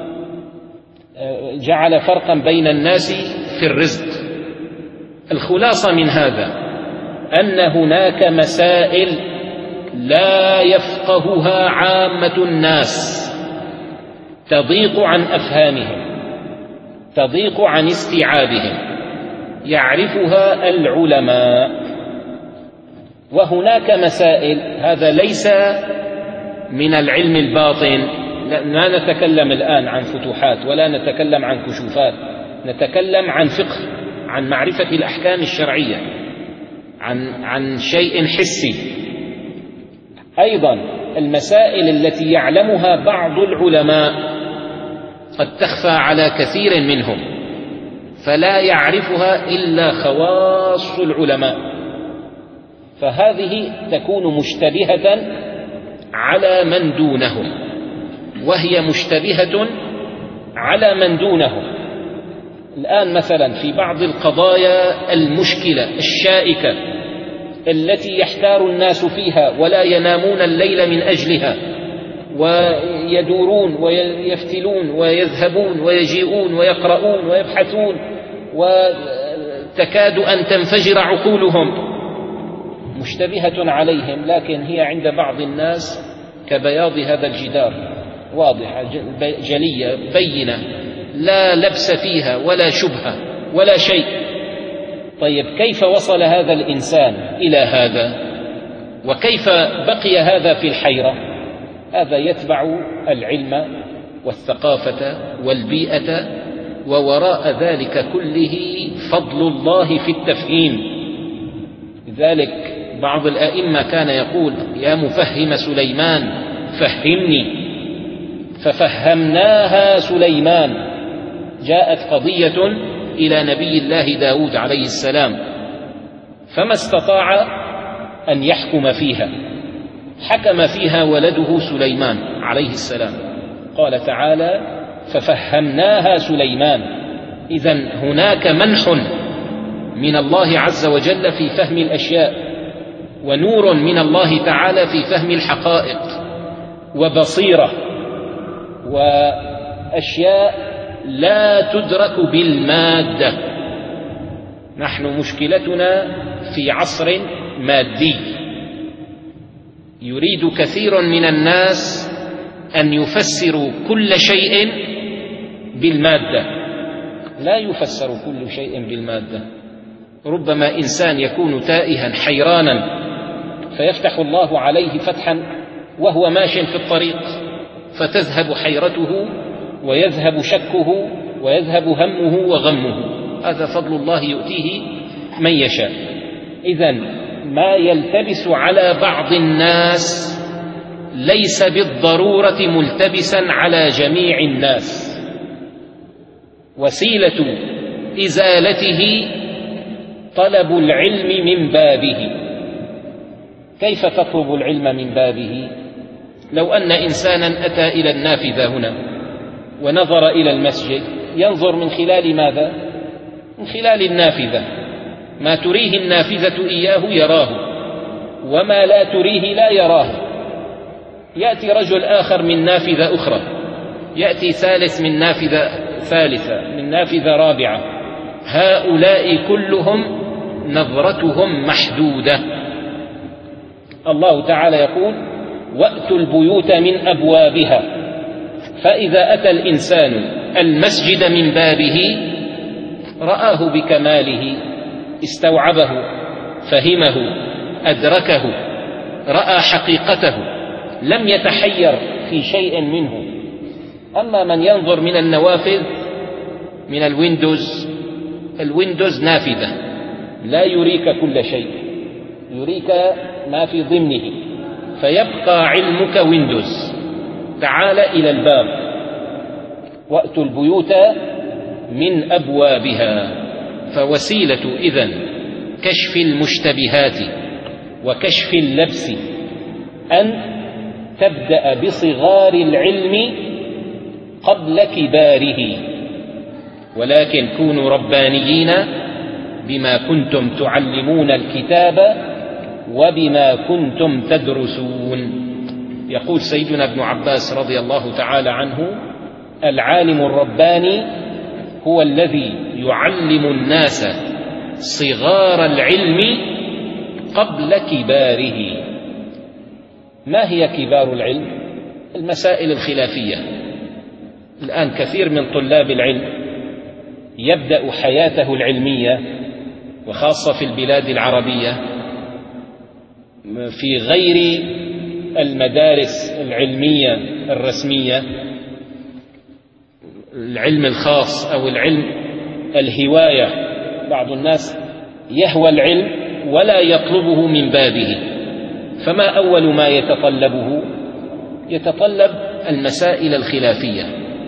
جعل فرقا بين الناس في الرزق. الخلاصة من هذا أن هناك مسائل لا يفقهها عامة الناس، تضيق عن أفهامهم، تضيق عن استيعابهم، يعرفها العلماء. وهناك مسائل، هذا ليس من العلم الباطن. لا نتكلم الآن عن فتوحات ولا نتكلم عن كشوفات، نتكلم عن فقه، عن معرفة الأحكام الشرعية، عن عن شيء حسي. أيضا المسائل التي يعلمها بعض العلماء قد تخفى على كثير منهم، فلا يعرفها إلا خواص العلماء، فهذه تكون مشتبهة على من دونهم، وهي مشتبهة على من دونهم. الآن مثلا في بعض القضايا المشكلة الشائكة التي يحتار الناس فيها ولا ينامون الليل من أجلها، ويدورون ويفتلون ويذهبون ويجيئون ويقرؤون ويبحثون، وتكاد أن تنفجر عقولهم، مشتبهة عليهم، لكن هي عند بعض الناس كبياض هذا الجدار، واضحة جلية بينة، لا لبس فيها ولا شبهة ولا شيء. طيب كيف وصل هذا الإنسان إلى هذا؟ وكيف بقي هذا في الحيرة؟ هذا يتبع العلم والثقافة والبيئة، ووراء ذلك كله فضل الله في التفهيم. لذلك بعض الأئمة كان يقول: يا مفهم سليمان فهمني، ففهمناها سليمان. جاءت قضية إلى نبي الله داود عليه السلام، فما استطاع أن يحكم فيها، حكم فيها ولده سليمان عليه السلام. قال تعالى: ففهمناها سليمان. إذن هناك منح من الله عز وجل في فهم الأشياء، ونور من الله تعالى في فهم الحقائق، وبصيرة، وأشياء لا تدرك بالمادة. نحن مشكلتنا في عصر مادي، يريد كثير من الناس أن يفسروا كل شيء بالمادة. لا يفسر كل شيء بالمادة. ربما إنسان يكون تائها حيرانا فيفتح الله عليه فتحا وهو ماش في الطريق، فتذهب حيرته ويذهب شكه ويذهب همه وغمه. هذا فضل الله يؤتيه من يشاء. إذن ما يلتبس على بعض الناس ليس بالضرورة ملتبسا على جميع الناس. وسيلة إزالته طلب العلم من بابه. كيف تطلب العلم من بابه؟ لو أن إنسانا أتى إلى النافذة هنا ونظر إلى المسجد، ينظر من خلال ماذا؟ من خلال النافذة. ما تريه النافذة إياه يراه، وما لا تريه لا يراه. يأتي رجل آخر من نافذة أخرى، يأتي ثالث من نافذة ثالثة، من نافذة رابعة. هؤلاء كلهم نظرتهم محدودة. الله تعالى يقول: وأتوا البيوت من أبوابها. فإذا أتى الإنسان المسجد من بابه رآه بكماله، استوعبه، فهمه، أدركه، رأى حقيقته، لم يتحير في شيء منه. أما من ينظر من النوافذ، من الويندوز، الويندوز نافذة لا يريك كل شيء، يريك ما في ضمنه، فيبقى علمك ويندوز. تعال إلى الباب. وأتوا البيوت من أبوابها. فوسيلة إذن كشف المشتبهات وكشف اللبس أن تبدأ بصغار العلم قبل كباره. ولكن كونوا ربانيين بما كنتم تعلمون الكتاب وبما كنتم تدرسون. يقول سيدنا ابن عباس رضي الله تعالى عنه: العالم الرباني هو الذي يعلم الناس صغار العلم قبل كباره. ما هي كبار العلم؟ المسائل الخلافية. الآن كثير من طلاب العلم يبدأ حياته العلمية، وخاصة في البلاد العربية، في غير المدارس العلمية الرسمية، العلم الخاص أو العلم الهواية. بعض الناس يهوى العلم ولا يطلبه من بابه. فما أول ما يتطلبه؟ يتطلب المسائل الخلافية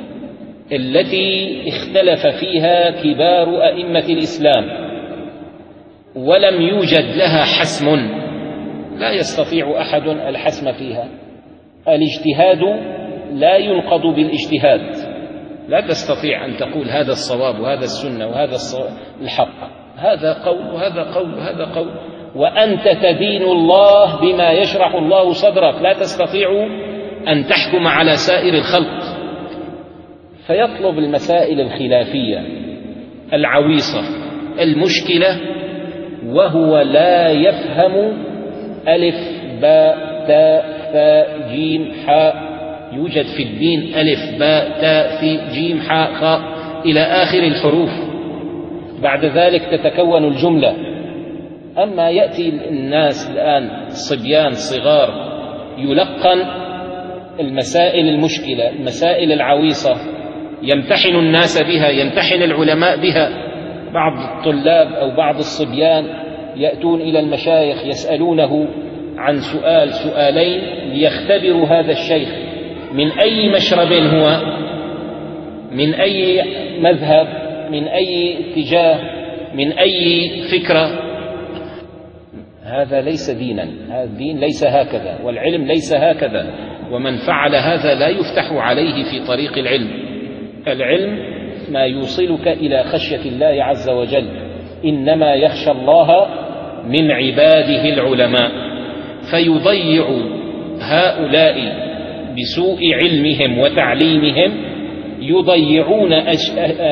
التي اختلف فيها كبار أئمة الإسلام ولم يوجد لها حسم، لا يستطيع أحد الحسم فيها. الاجتهاد لا ينقض بالاجتهاد، لا تستطيع أن تقول هذا الصواب وهذا السنة وهذا الحق، هذا قول وهذا قول وهذا قول، وأنت تدين الله بما يشرح الله صدرك، لا تستطيع أن تحكم على سائر الخلق. فيطلب المسائل الخلافية العويصة المشكلة وهو لا يفهم ألف باء تاء ثاء جيم حاء. يوجد في الدين ألف باء تاء ثي جيم حاء خاء إلى آخر الحروف، بعد ذلك تتكون الجملة. أما يأتي الناس الآن صبيان صغار يلقن المسائل المشكلة، المسائل العويصة، يمتحن الناس بها، يمتحن العلماء بها. بعض الطلاب أو بعض الصبيان يأتون إلى المشايخ يسألونه عن سؤال سؤالين ليختبروا هذا الشيخ من أي مشرب هو، من أي مذهب، من أي اتجاه، من أي فكرة. هذا ليس دينا، هذا الدين ليس هكذا، والعلم ليس هكذا، ومن فعل هذا لا يفتح عليه في طريق العلم. العلم ما يوصلك إلى خشية الله عز وجل، إنما يخشى الله من عباده العلماء. فيضيع هؤلاء بسوء علمهم وتعليمهم، يضيعون أش...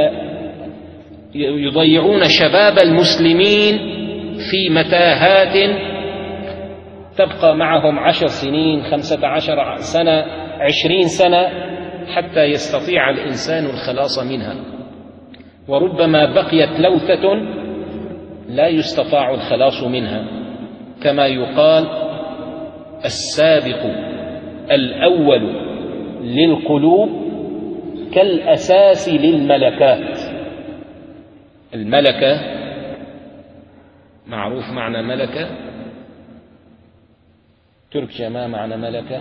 يضيعون شباب المسلمين في متاهات تبقى معهم عشر سنين، خمسة عشر سنة، عشرين سنة، حتى يستطيع الإنسان الخلاص منها. وربما بقيت لوثة لا يستطاع الخلاص منها، كما يقال السابق الأول للقلوب كالأساس للملكات. الملكة معروف معنى ملكة، تركيا ما معنى ملكة؟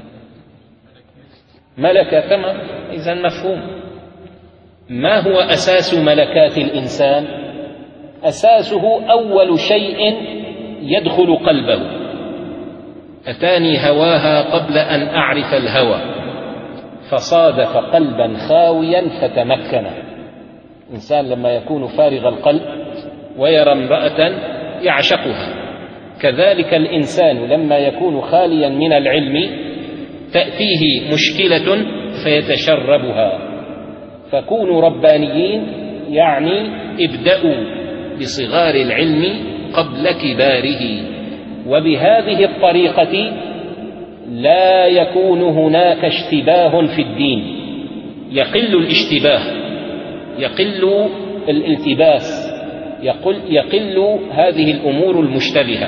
ملكة تمام، إذن مفهوم. ما هو أساس ملكات الإنسان؟ أساسه أول شيء يدخل قلبه. أتاني هواها قبل أن أعرف الهوى، فصادف قلبا خاويا فتمكن. إنسان لما يكون فارغ القلب ويرى امرأة يعشقها، كذلك الإنسان لما يكون خاليا من العلم تأتيه مشكلة فيتشربها. فكونوا ربانيين، يعني ابدأوا بصغار العلم قبل كباره، وبهذه الطريقة لا يكون هناك اشتباه في الدين، يقل الاشتباه، يقل الالتباس، يقل, يقل هذه الأمور المشتبهة.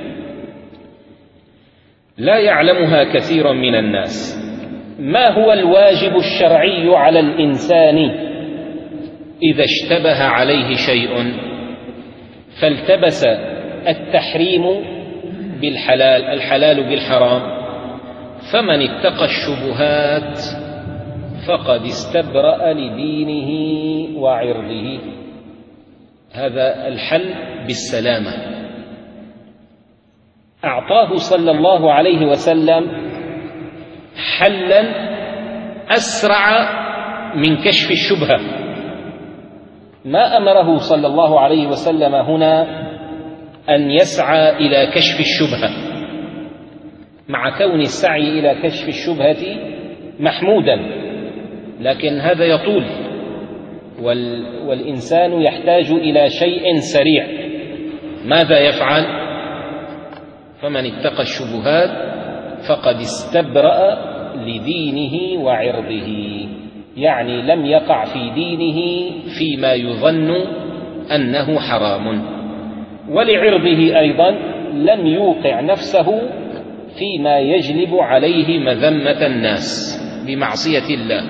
لا يعلمها كثير من الناس. ما هو الواجب الشرعي على الإنسان إذا اشتبه عليه شيء فالتبس التحريم بالحلال، الحلال بالحرام؟ فمن اتقى الشبهات فقد استبرأ لدينه وعرضه. هذا الحل بالسلامة أعطاه صلى الله عليه وسلم حلا أسرع من كشف الشبهة. ما أمره صلى الله عليه وسلم هنا أن يسعى إلى كشف الشبهة، مع كون السعي إلى كشف الشبهة محمودا، لكن هذا يطول، والإنسان يحتاج إلى شيء سريع. ماذا يفعل؟ فمن اتقى الشبهات فقد استبرأ لدينه وعرضه، يعني لم يقع في دينه فيما يظن أنه حرام، ولعرضه أيضا لم يوقع نفسه فيما يجلب عليه مذمة الناس بمعصية الله.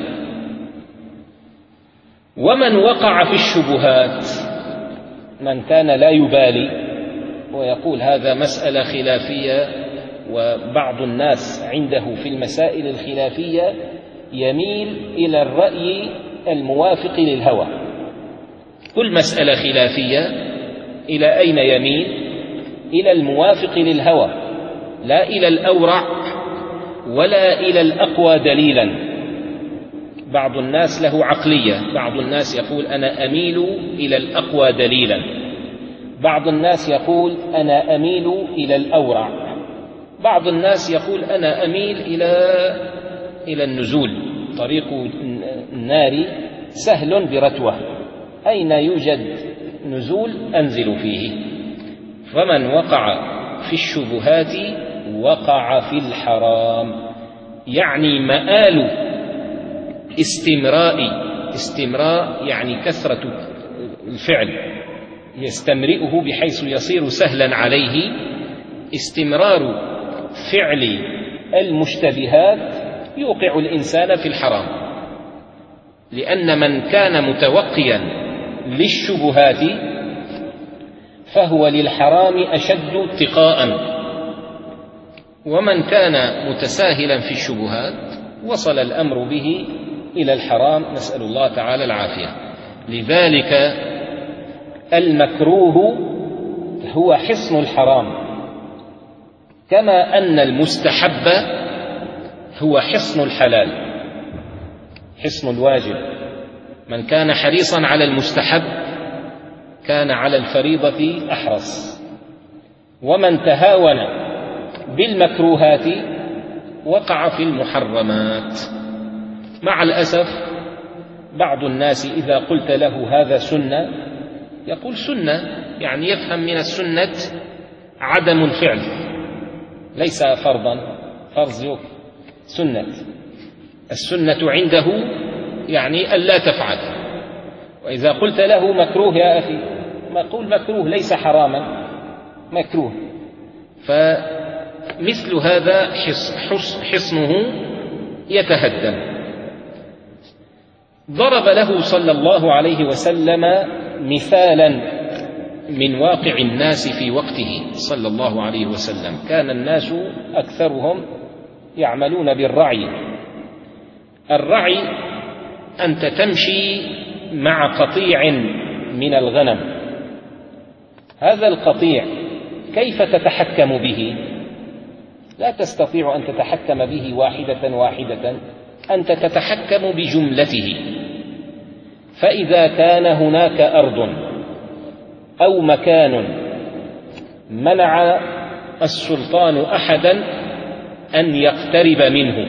ومن وقع في الشبهات، من كان لا يبالي ويقول هذا مسألة خلافية، وبعض الناس عنده في المسائل الخلافية يميل إلى الرأي الموافق للهوى. كل مسألة خلافية إلى أين يميل؟ إلى الموافق للهوى، لا إلى الأورع ولا إلى الأقوى دليلا. بعض الناس له عقلية، بعض الناس يقول أنا أميل إلى الأقوى دليلا، بعض الناس يقول أنا أميل إلى الأورع، بعض الناس يقول أنا أميل إلى إلى النزول. طريق النار سهل برتوة، أين يوجد نزول أنزل فيه. فمن وقع في الشبهات وقع في الحرام، يعني مآل استمراء استمراء يعني كثرة الفعل يستمرئه بحيث يصير سهلا عليه. استمرار فعل المشتبهات يوقع الإنسان في الحرام، لأن من كان متوقيا للشبهات فهو للحرام أشد اتقاء، ومن كان متساهلا في الشبهات وصل الأمر به إلى الحرام، نسأل الله تعالى العافية. لذلك المكروه هو حصن الحرام، كما أن المستحب هو حصن الحلال، حصن الواجب. من كان حريصا على المستحب كان على الفريضة أحرص، ومن تهاون بالمكروهات وقع في المحرمات. مع الأسف بعض الناس إذا قلت له هذا سنة يقول سنة، يعني يفهم من السنة عدم الفعل، ليس فرضا، فرض يوك سنة. السنة عنده يعني ألا تفعل. وإذا قلت له مكروه يا أخي، ما قول مكروه ليس حراما، مكروه. فمثل هذا حصنه يتهدم. ضرب له صلى الله عليه وسلم مثالا من واقع الناس في وقته صلى الله عليه وسلم. كان الناس أكثرهم يعملون بالرعي. الرعي أنت تمشي مع قطيع من الغنم، هذا القطيع كيف تتحكم به؟ لا تستطيع أن تتحكم به واحدة واحدة، أنت تتحكم بجملته. فإذا كان هناك أرض أو مكان منع السلطان أحدا أن يقترب منه،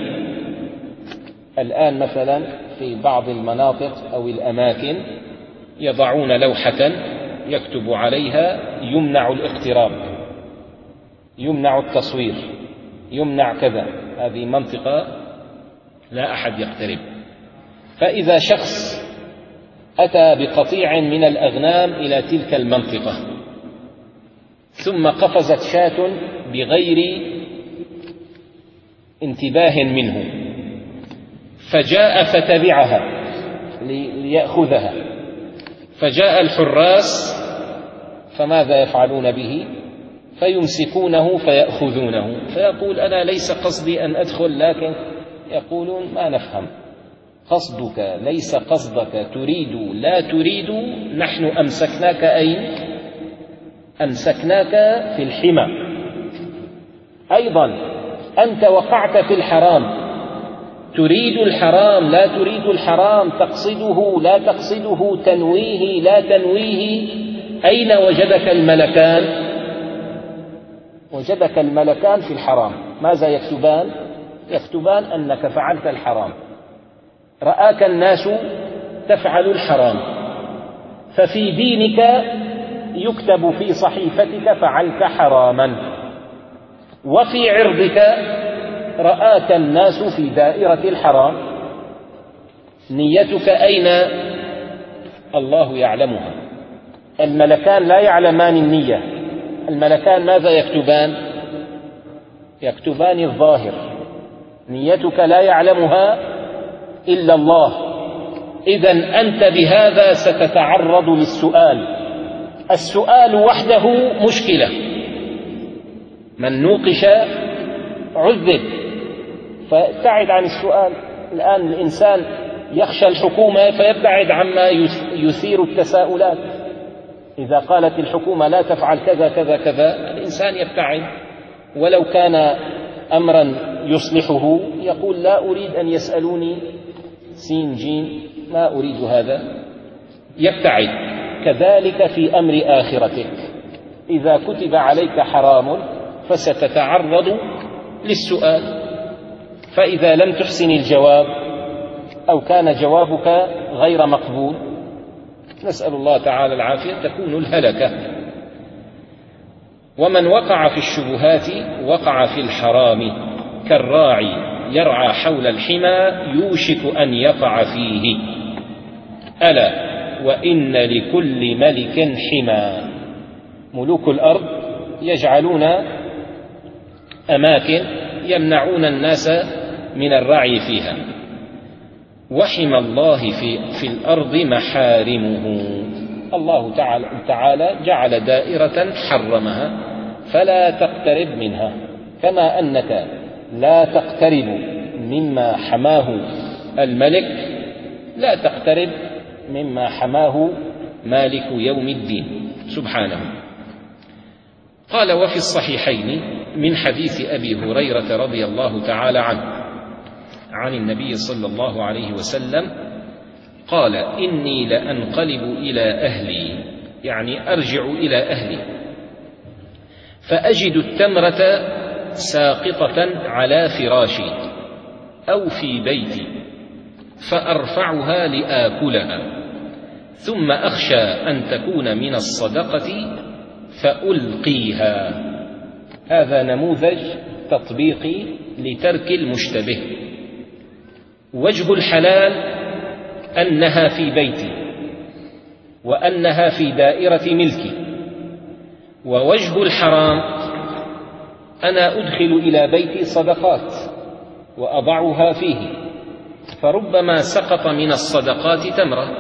الآن مثلا في بعض المناطق أو الأماكن يضعون لوحة يكتب عليها يمنع الاقتراب، يمنع التصوير، يمنع كذا، هذه منطقة لا أحد يقترب. فإذا شخص أتى بقطيع من الأغنام إلى تلك المنطقة ثم قفزت شاة بغير انتباه منه، فجاء فتبعها ليأخذها، فجاء الحراس، فماذا يفعلون به؟ فيمسكونه فيأخذونه، فيقول أنا ليس قصدي أن أدخل، لكن يقولون ما نفهم قصدك، ليس قصدك، تريد لا تريد، نحن أمسكناك أين؟ أمسكناك في الحمى. أيضا أنت وقعت في الحرام، تريد الحرام لا تريد الحرام، تقصده لا تقصده، تنويه لا تنويه. أين وجدك الملكان؟ وجدك الملكان في الحرام، ماذا يكتبان؟ يكتبان أنك فعلت الحرام. رآك الناس تفعل الحرام، ففي دينك يكتب في صحيفتك فعلت حراما، وفي عرضك رآك الناس في دائرة الحرام. نيتك أين؟ الله يعلمها، الملكان لا يعلمان النية. الملكان ماذا يكتبان؟ يكتبان الظاهر، نيتك لا يعلمها إلا الله. إذن أنت بهذا ستتعرض للسؤال، السؤال وحده مشكلة، من نوقش عذب. فابتعد عن السؤال. الآن الإنسان يخشى الحكومة فيبتعد عما يثير التساؤلات. إذا قالت الحكومة لا تفعل كذا كذا كذا الإنسان يبتعد، ولو كان أمرا يصلحه يقول لا أريد أن يسألوني سين جيم، ما أريد هذا، يبتعد. كذلك في أمر آخرتك، إذا كتب عليك حرام فستتعرض للسؤال، فإذا لم تحسن الجواب أو كان جوابك غير مقبول نسأل الله تعالى العافية تكون الهلكة. ومن وقع في الشبهات وقع في الحرام كالراعي يرعى حول الحمى يوشك أن يقع فيه. ألا وإن لكل ملك حمى. ملوك الأرض يجعلون أماكن يمنعون الناس من الرعي فيها. وحمى الله في, في الأرض محارمه. الله تعالى, تعالى جعل دائرة حرمها فلا تقترب منها، كما أنك لا تقترب مما حماه الملك لا تقترب مما حماه مالك يوم الدين سبحانه. قال وفي الصحيحين من حديث أبي هريرة رضي الله تعالى عنه عن النبي صلى الله عليه وسلم قال إني لأنقلب إلى أهلي، يعني أرجع إلى أهلي، فأجد التمرة ساقطة على فراشي أو في بيتي فأرفعها لآكلها، ثم أخشى أن تكون من الصدقة فألقيها. هذا نموذج تطبيقي لترك المشتبه. وجه الحلال أنها في بيتي وأنها في دائرة ملكي، ووجه الحرام أنا أدخل إلى بيتي صدقات وأضعها فيه، فربما سقط من الصدقات تمرة،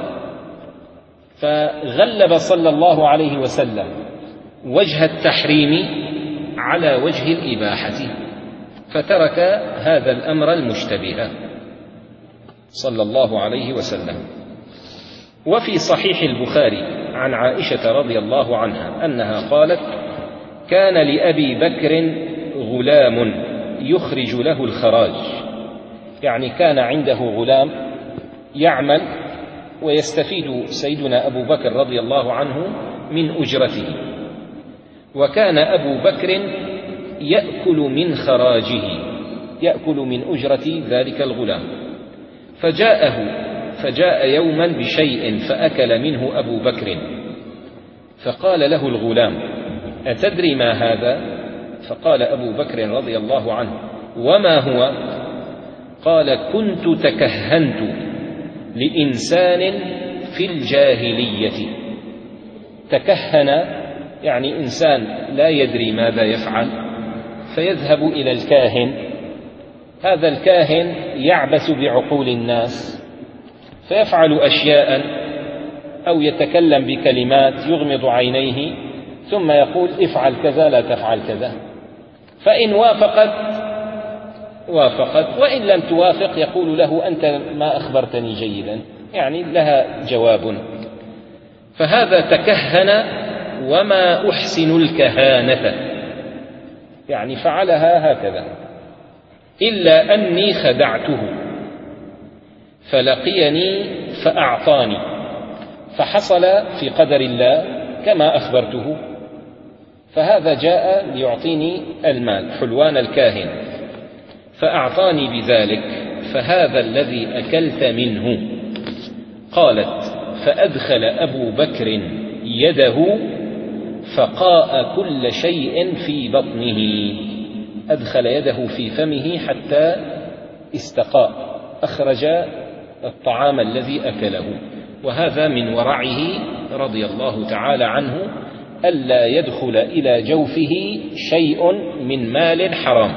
فغلب صلى الله عليه وسلم وجه التحريم على وجه الإباحة، فترك هذا الأمر المشتبه صلى الله عليه وسلم. وفي صحيح البخاري عن عائشة رضي الله عنها أنها قالت كان لأبي بكر غلام يخرج له الخراج، يعني كان عنده غلام يعمل ويستفيد سيدنا أبو بكر رضي الله عنه من أجرته، وكان أبو بكر يأكل من خراجه، يأكل من أجرة ذلك الغلام. فجاءه فجاء يوما بشيء فأكل منه أبو بكر، فقال له الغلام أتدري ما هذا؟ فقال أبو بكر رضي الله عنه وما هو؟ قال كنت تكهنت لإنسان في الجاهلية. تكهن يعني إنسان لا يدري ماذا يفعل فيذهب إلى الكاهن، هذا الكاهن يعبث بعقول الناس فيفعل أشياء أو يتكلم بكلمات يغمض عينيه ثم يقول افعل كذا لا تفعل كذا، فإن وافقت وافقت وإن لم توافق يقول له أنت ما أخبرتني جيدا، يعني لها جواب. فهذا تكهن وما أحسن الكهانة، يعني فعلها هكذا، إلا أني خدعته فلقيني فأعطاني، فحصل في قدر الله كما أخبرته، فهذا جاء ليعطيني المال حلوان الكاهن فأعطاني بذلك، فهذا الذي أكلت منه. قالت فأدخل أبو بكر يده فقاء كل شيء في بطنه، أدخل يده في فمه حتى استقاء، أخرج الطعام الذي أكله. وهذا من ورعه رضي الله تعالى عنه ألا يدخل إلى جوفه شيء من مال حرام.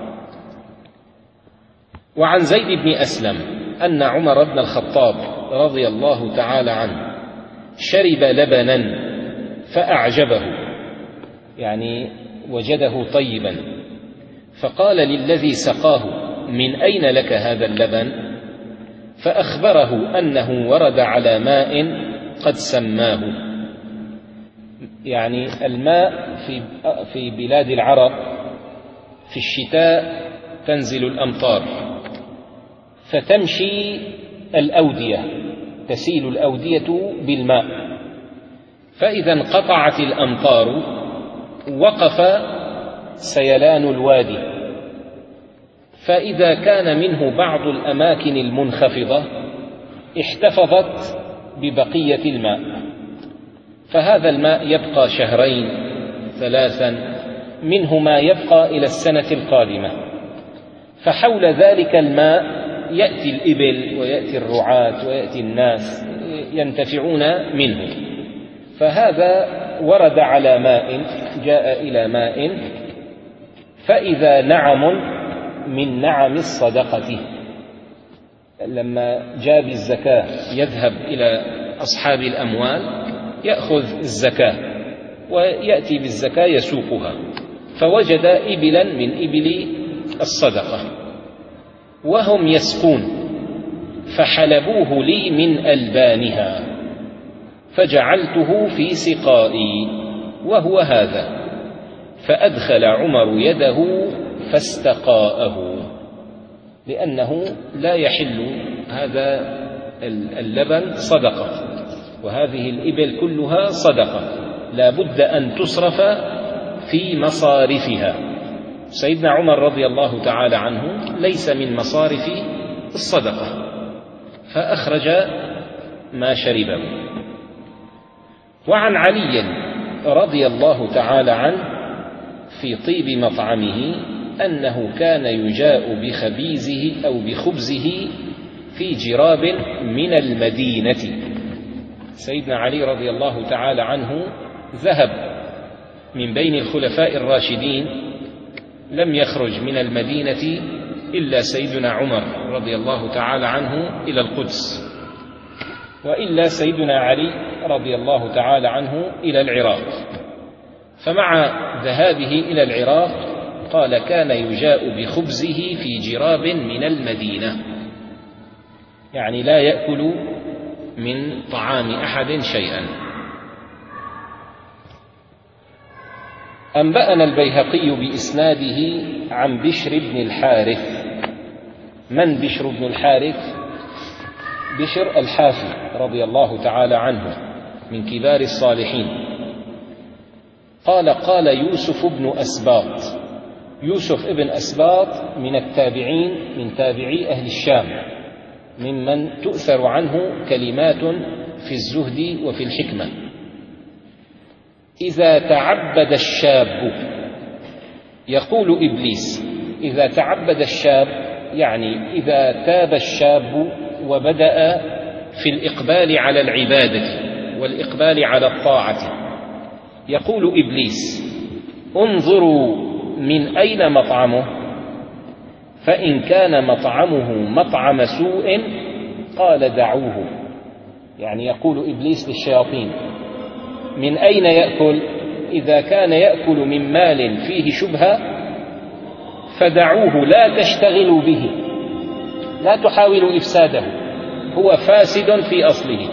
وعن زيد بن أسلم أن عمر بن الخطاب رضي الله تعالى عنه شرب لبنا فأعجبه، يعني وجده طيبا، فقال للذي سقاه: من أين لك هذا اللبن؟ فأخبره أنه ورد على ماء قد سماه. يعني الماء في في بلاد العرب في الشتاء تنزل الأمطار، فتمشي الأودية، تسيل الأودية بالماء، فإذا انقطعت الأمطار وقف سيلان الوادي، فإذا كان منه بعض الأماكن المنخفضة احتفظت ببقية الماء، فهذا الماء يبقى شهرين ثلاثا، منه ما يبقى إلى السنة القادمة، فحول ذلك الماء يأتي الإبل ويأتي الرعاة ويأتي الناس ينتفعون منه. فهذا ورد على ماء، جاء إلى ماء، فإذا نعم من نعم الصدقة، لما جاء بالزكاة يذهب إلى أصحاب الأموال يأخذ الزكاة ويأتي بالزكاة يسوقها، فوجد إبلا من إبل الصدقة وهم يسقون، فحلبوه لي من ألبانها فجعلته في سقائي وهو هذا، فأدخل عمر يده فاستقاءه، لأنه لا يحل هذا اللبن صدقة، وهذه الإبل كلها صدقة لا بد أن تصرف في مصارفها. سيدنا عمر رضي الله تعالى عنه ليس من مصارف الصدقة، فأخرج ما شربه. وعن علي رضي الله تعالى عنه في طيب مطعمه أنه كان يجاء بخبيزه أو بخبزه في جراب من المدينة. سيدنا علي رضي الله تعالى عنه ذهب من بين الخلفاء الراشدين، لم يخرج من المدينة إلا سيدنا عمر رضي الله تعالى عنه إلى القدس، وإلا سيدنا علي رضي الله تعالى عنه إلى العراق. فمع ذهابه إلى العراق قال كان يجاء بخبزه في جراب من المدينة، يعني لا يأكل من طعام أحد شيئا. أنبأنا البيهقي بإسناده عن بشر بن الحارث. من بشر بن الحارث؟ بشر الحافي رضي الله تعالى عنه من كبار الصالحين. قال قال يوسف بن أسباط. يوسف ابن أسباط من التابعين، من تابعي أهل الشام، ممن تؤثر عنه كلمات في الزهد وفي الحكمة. إذا تعبد الشاب، يقول إبليس إذا تعبد الشاب، يعني إذا تاب الشاب وبدأ في الإقبال على العبادة والإقبال على الطاعة، يقول إبليس انظروا من أين مطعمه، فإن كان مطعمه مطعم سوء قال دعوه. يعني يقول إبليس للشياطين من أين يأكل؟ إذا كان يأكل من مال فيه شبهة فدعوه، لا تشتغلوا به، لا تحاولوا إفساده، هو فاسد في أصله.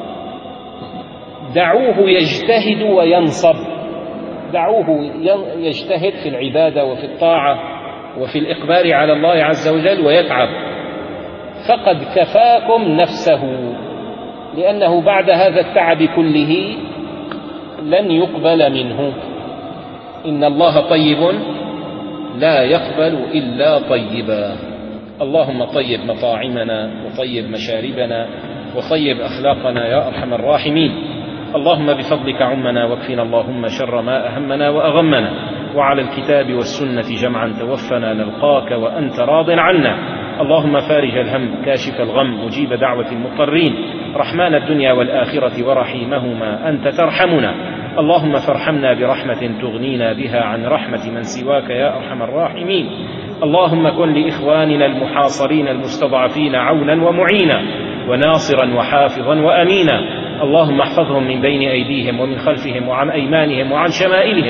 دعوه يجتهد وينصب، دعوه يجتهد في العبادة وفي الطاعة وفي الإقبال على الله عز وجل ويتعب، فقد كفاكم نفسه، لأنه بعد هذا التعب كله لن يقبل منه. إن الله طيب لا يقبل إلا طيبا. اللهم طيب مطاعمنا وطيب مشاربنا وطيب أخلاقنا يا أرحم الراحمين. اللهم بفضلك عمنا واكفنا اللهم شر ما أهمنا وأغمنا، وعلى الكتاب والسنة جمعا توفنا نلقاك وأنت راض عنا. اللهم فارج الهم كاشف الغم مجيب دعوة المضطرين، رحمن الدنيا والآخرة ورحيمهما أنت ترحمنا. اللهم فارحمنا برحمة تغنينا بها عن رحمة من سواك يا أرحم الراحمين. اللهم كن لإخواننا المحاصرين المستضعفين عونا ومعينا وناصرا وحافظا وأمينا. اللهم احفظهم من بين أيديهم ومن خلفهم وعن أيمانهم وعن شمائلهم،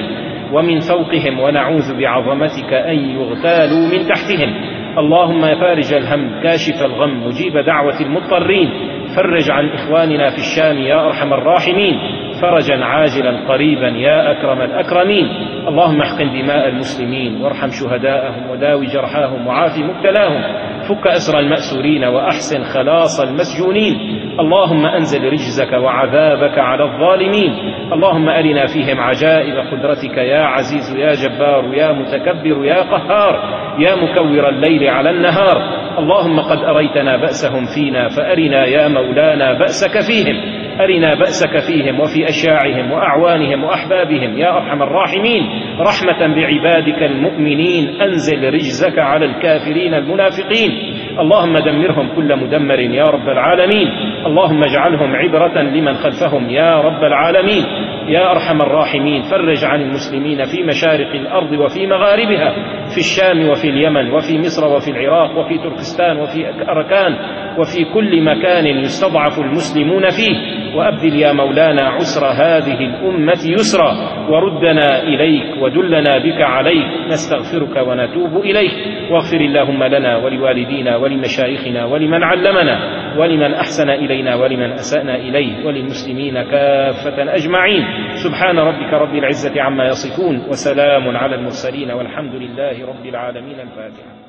ومن فوقهم ونعوذ بعظمتك أن يغتالوا من تحتهم. اللهم يا فارج الهم كاشف الغم مجيب دعوة المضطرين، فرج عن إخواننا في الشام يا أرحم الراحمين فرجا عاجلا قريبا يا أكرم الأكرمين. اللهم احقن دماء المسلمين وارحم شهداءهم وداوي جرحاهم وعاف مبتلاهم، فك أسر المأسورين وأحسن خلاص المسجونين. اللهم أنزل رجزك وعذابك على الظالمين. اللهم أرنا فيهم عجائب قدرتك يا عزيز يا جبار يا متكبر يا قهار يا مكور الليل على النهار. اللهم قد أريتنا بأسهم فينا فأرنا يا مولانا بأسك فيهم، أرنا بأسك فيهم وفي أشياعهم وأعوانهم وأحبابهم يا أرحم الراحمين. رحمة بعبادك المؤمنين أنزل رجزك على الكافرين المنافقين. اللهم دمرهم كل مدمر يا رب العالمين. اللهم اجعلهم عبرة لمن خلفهم يا رب العالمين. يا أرحم الراحمين فرج عن المسلمين في مشارق الأرض وفي مغاربها، في الشام وفي اليمن وفي مصر وفي العراق وفي تركستان وفي أركان وفي كل مكان يستضعف المسلمون فيه. وأبدل يا مولانا عسر هذه الأمة يسرا، وردنا إليك ودلنا بك عليك. نستغفرك ونتوب إليك. واغفر اللهم لنا ولوالدينا ولمشايخنا ولمن علمنا ولمن أحسن إلينا ولمن أسأنا إليه وللمسلمين كافة أجمعين. سبحان ربك رب العزة عما يصفون وسلام على المرسلين والحمد لله رب العالمين. الفاتحة.